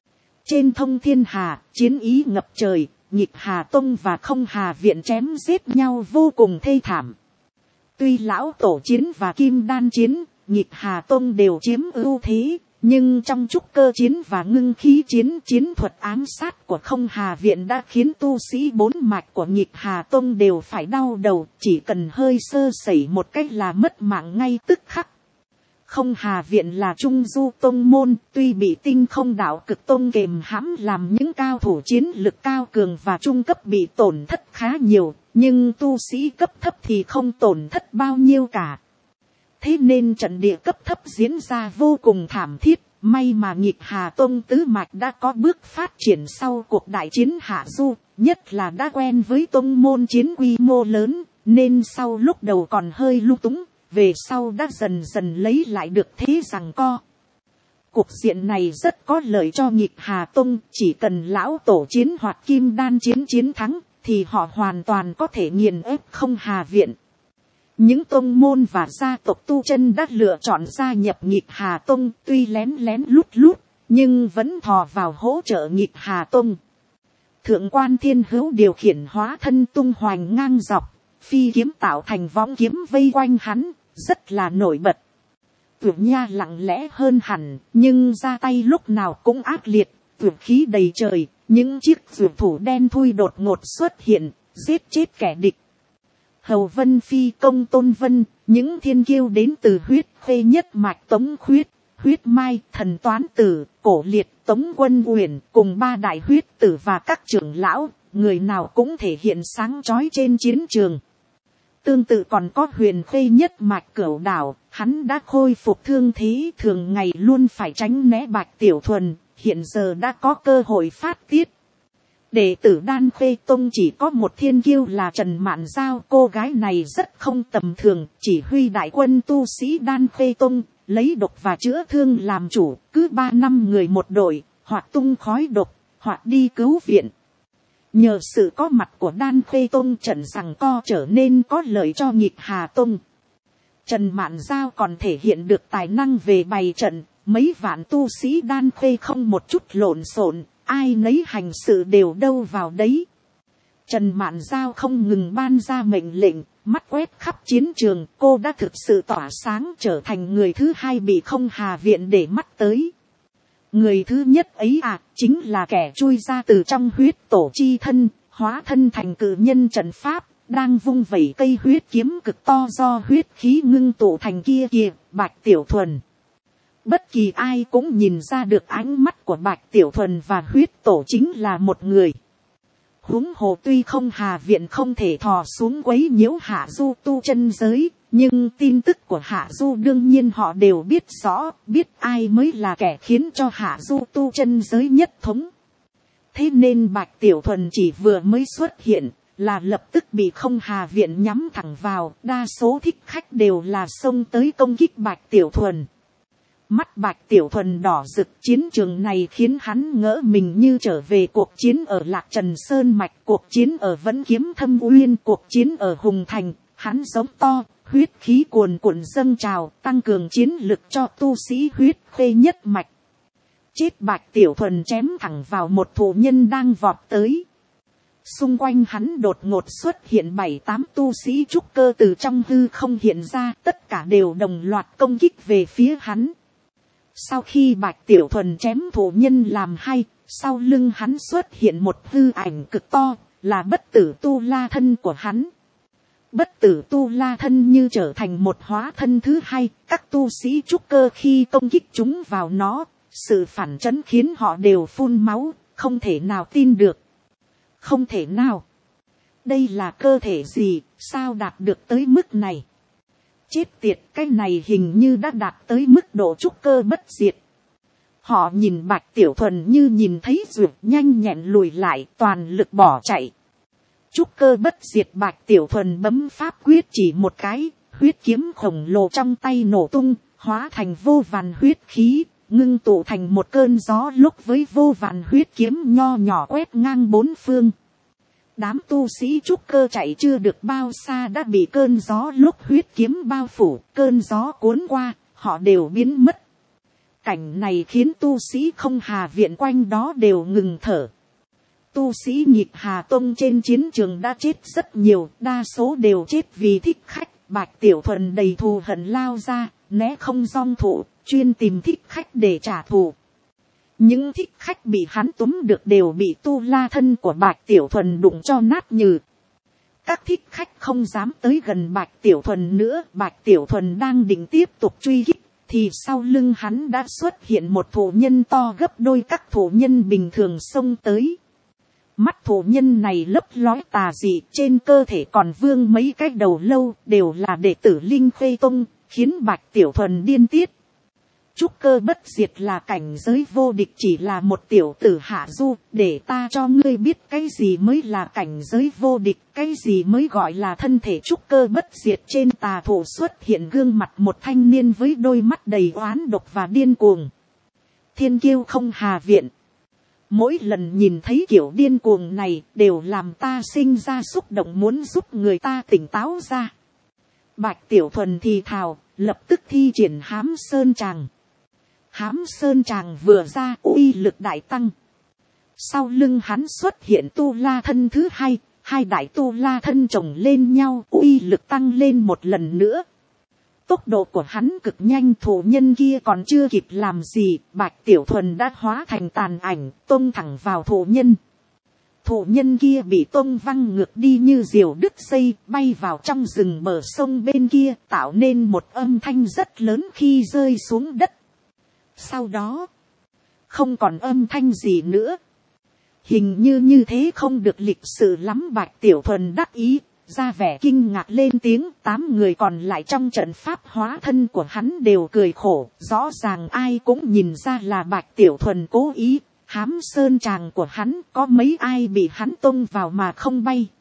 Trên thông thiên hà, chiến ý ngập trời, Nhịp Hà Tông và không Hà Viện chém giết nhau vô cùng thê thảm. Tuy lão tổ chiến và kim đan chiến, Nhịp Hà Tông đều chiếm ưu thế, nhưng trong trúc cơ chiến và ngưng khí chiến, chiến thuật ám sát của không Hà Viện đã khiến tu sĩ bốn mạch của Nhịp Hà Tông đều phải đau đầu, chỉ cần hơi sơ sẩy một cách là mất mạng ngay tức khắc. Không Hà Viện là trung du tông môn, tuy bị Tinh Không Đạo Cực Tông kềm hãm làm những cao thủ chiến lực cao cường và trung cấp bị tổn thất khá nhiều, nhưng tu sĩ cấp thấp thì không tổn thất bao nhiêu cả. Thế nên trận địa cấp thấp diễn ra vô cùng thảm thiết, may mà Nhịp Hà Tông tứ mạch đã có bước phát triển sau cuộc đại chiến hạ du, nhất là đã quen với tông môn chiến quy mô lớn, nên sau lúc đầu còn hơi lung túng, về sau đã dần dần lấy lại được thế giằng co. Cuộc diện này rất có lợi cho Nhịp Hà Tông, chỉ cần lão tổ chiến hoặc kim đan chiến chiến thắng, thì họ hoàn toàn có thể nghiền ép không Hà Viện. Những tông môn và gia tộc tu chân đã lựa chọn gia nhập Nhịp Hà Tông, tuy lén lén lút lút, nhưng vẫn thò vào hỗ trợ Nhịp Hà Tông. Thượng quan Thiên Hữu điều khiển hóa thân tung hoành ngang dọc, phi kiếm tạo thành võng kiếm vây quanh hắn, rất là nổi bật. Tuyệt nha lặng lẽ hơn hẳn, nhưng ra tay lúc nào cũng ác liệt, tuyệt khí đầy trời, những chiếc tuyệt thủ đen thui đột ngột xuất hiện, giết chết kẻ địch. Hầu Vân Phi Công Tôn Vân, những thiên kiêu đến từ huyết khê nhất mạch Tống Khuyết, Huyết Mai, Thần Toán Tử, Cổ Liệt, Tống Quân Uyển cùng ba đại huyết tử và các trưởng lão, người nào cũng thể hiện sáng chói trên chiến trường. Tương tự còn có Huyền Khê nhất mạch Cửu Đảo, hắn đã khôi phục thương thế, thường ngày luôn phải tránh né Bạch Tiểu Thuần, hiện giờ đã có cơ hội phát tiết. Đệ tử Đan Khê Tông chỉ có một thiên kiêu là Trần Mạn Giao, cô gái này rất không tầm thường, chỉ huy đại quân tu sĩ Đan Khê Tông, lấy độc và chữa thương làm chủ, cứ 3 năm người một đội, hoặc tung khói độc, hoặc đi cứu viện. Nhờ sự có mặt của Đan Khê Tông, trận giằng co trở nên có lợi cho Nhịp Hà Tông. Trần Mạn Giao còn thể hiện được tài năng về bày trận, mấy vạn tu sĩ Đan Khê không một chút lộn xộn, ai nấy hành sự đều đâu vào đấy. Trần Mạn Giao không ngừng ban ra mệnh lệnh, mắt quét khắp chiến trường, cô đã thực sự tỏa sáng, trở thành người thứ hai bị không Hà Viện để mắt tới. Người thứ nhất ấy chính là kẻ chui ra từ trong huyết tổ chi thân, hóa thân thành cự nhân trận pháp, đang vung vẩy cây huyết kiếm cực to do huyết khí ngưng tụ thành kia kìa, Bạch Tiểu Thuần. Bất kỳ ai cũng nhìn ra được ánh mắt của Bạch Tiểu Thuần và huyết tổ chính là một người. Huống hồ tuy không Hà Viện không thể thò xuống quấy nhiễu hạ du tu chân giới, nhưng tin tức của hạ du đương nhiên họ đều biết rõ, biết ai mới là kẻ khiến cho hạ du tu chân giới nhất thống. Thế nên Bạch Tiểu Thuần chỉ vừa mới xuất hiện là lập tức bị không Hà Viện nhắm thẳng vào, đa số thích khách đều là xông tới công kích Bạch Tiểu Thuần. Mắt Bạch Tiểu Thuần đỏ rực, chiến trường này khiến hắn ngỡ mình như trở về cuộc chiến ở Lạc Trần Sơn Mạch, cuộc chiến ở Vẫn Kiếm Thâm Uyên, cuộc chiến ở Hùng Thành. Hắn giống to, huyết khí cuồn cuộn dâng trào, tăng cường chiến lực cho tu sĩ huyết khê nhất mạch. Chết Bạch Tiểu Thuần chém thẳng vào một thụ nhân đang vọt tới. Xung quanh hắn đột ngột xuất hiện 7-8 tu sĩ trúc cơ từ trong hư không hiện ra, tất cả đều đồng loạt công kích về phía hắn. Sau khi Bạch Tiểu Thuần chém thụ nhân làm hai, sau lưng hắn xuất hiện một hư ảnh cực to, là bất tử tu la thân của hắn. Bất tử tu la thân như trở thành một hóa thân thứ hai, các tu sĩ trúc cơ khi công kích chúng vào nó, sự phản chấn khiến họ đều phun máu, không thể nào tin được. Không thể nào. Đây là cơ thể gì, sao đạt được tới mức này? Chết tiệt, cái này hình như đã đạt tới mức độ trúc cơ bất diệt. Họ nhìn Bạch Tiểu Thuần như nhìn thấy ruột, nhanh nhẹn lùi lại, toàn lực bỏ chạy. Trúc cơ bất diệt, Bạch Tiểu Thuần bấm pháp quyết chỉ một cái, huyết kiếm khổng lồ trong tay nổ tung, hóa thành vô vàn huyết khí, ngưng tụ thành một cơn gió lúc với vô vàn huyết kiếm nho nhỏ quét ngang bốn phương. Đám tu sĩ trúc cơ chạy chưa được bao xa đã bị cơn gió lúc huyết kiếm bao phủ, cơn gió cuốn qua, họ đều biến mất. Cảnh này khiến tu sĩ không hà viện quanh đó đều ngừng thở. Tu sĩ nhịp Hà Tông trên chiến trường đã chết rất nhiều, đa số đều chết vì thích khách. Bạch Tiểu Thuần đầy thù hận lao ra, né không dong thụ, chuyên tìm thích khách để trả thù. Những thích khách bị hắn túm được đều bị tu la thân của Bạch Tiểu Thuần đụng cho nát nhừ. Các thích khách không dám tới gần Bạch Tiểu Thuần nữa. Bạch Tiểu Thuần đang định tiếp tục truy kích, thì sau lưng hắn đã xuất hiện một thổ nhân to gấp đôi các thổ nhân bình thường xông tới. Mắt thổ nhân này lấp lói tà dị, trên cơ thể còn vương mấy cái đầu lâu, đều là đệ tử Linh Khê Tông, khiến Bạch Tiểu Thuần điên tiết. Trúc cơ bất diệt là cảnh giới vô địch, chỉ là một tiểu tử hạ du, để ta cho ngươi biết cái gì mới là cảnh giới vô địch, cái gì mới gọi là thân thể trúc cơ bất diệt. Trên tà thổ xuất hiện gương mặt một thanh niên với đôi mắt đầy oán độc và điên cuồng. Thiên kiêu không hà viện. Mỗi lần nhìn thấy kiểu điên cuồng này đều làm ta sinh ra xúc động muốn giúp người ta tỉnh táo ra. Bạch Tiểu Thuần thì thào, lập tức thi triển Hám Sơn Tràng. Hám Sơn Tràng vừa ra, uy lực đại tăng. Sau lưng hắn xuất hiện tu la thân thứ hai, hai đại tu la thân chồng lên nhau, uy lực tăng lên một lần nữa. Tốc độ của hắn cực nhanh, thổ nhân kia còn chưa kịp làm gì, Bạch Tiểu Thuần đã hóa thành tàn ảnh, tông thẳng vào thổ nhân. Thổ nhân kia bị tông văng ngược đi như diều đứt dây, bay vào trong rừng bờ sông bên kia, tạo nên một âm thanh rất lớn khi rơi xuống đất. Sau đó, không còn âm thanh gì nữa. Hình như thế không được lịch sự lắm. Bạch Tiểu Thuần đắc ý, ra vẻ kinh ngạc lên tiếng. 8 người còn lại trong trận pháp hóa thân của hắn đều cười khổ. Rõ ràng ai cũng nhìn ra là Bạch Tiểu Thuần cố ý. Hám Sơn Tràng của hắn có mấy ai bị hắn tung vào mà không bay.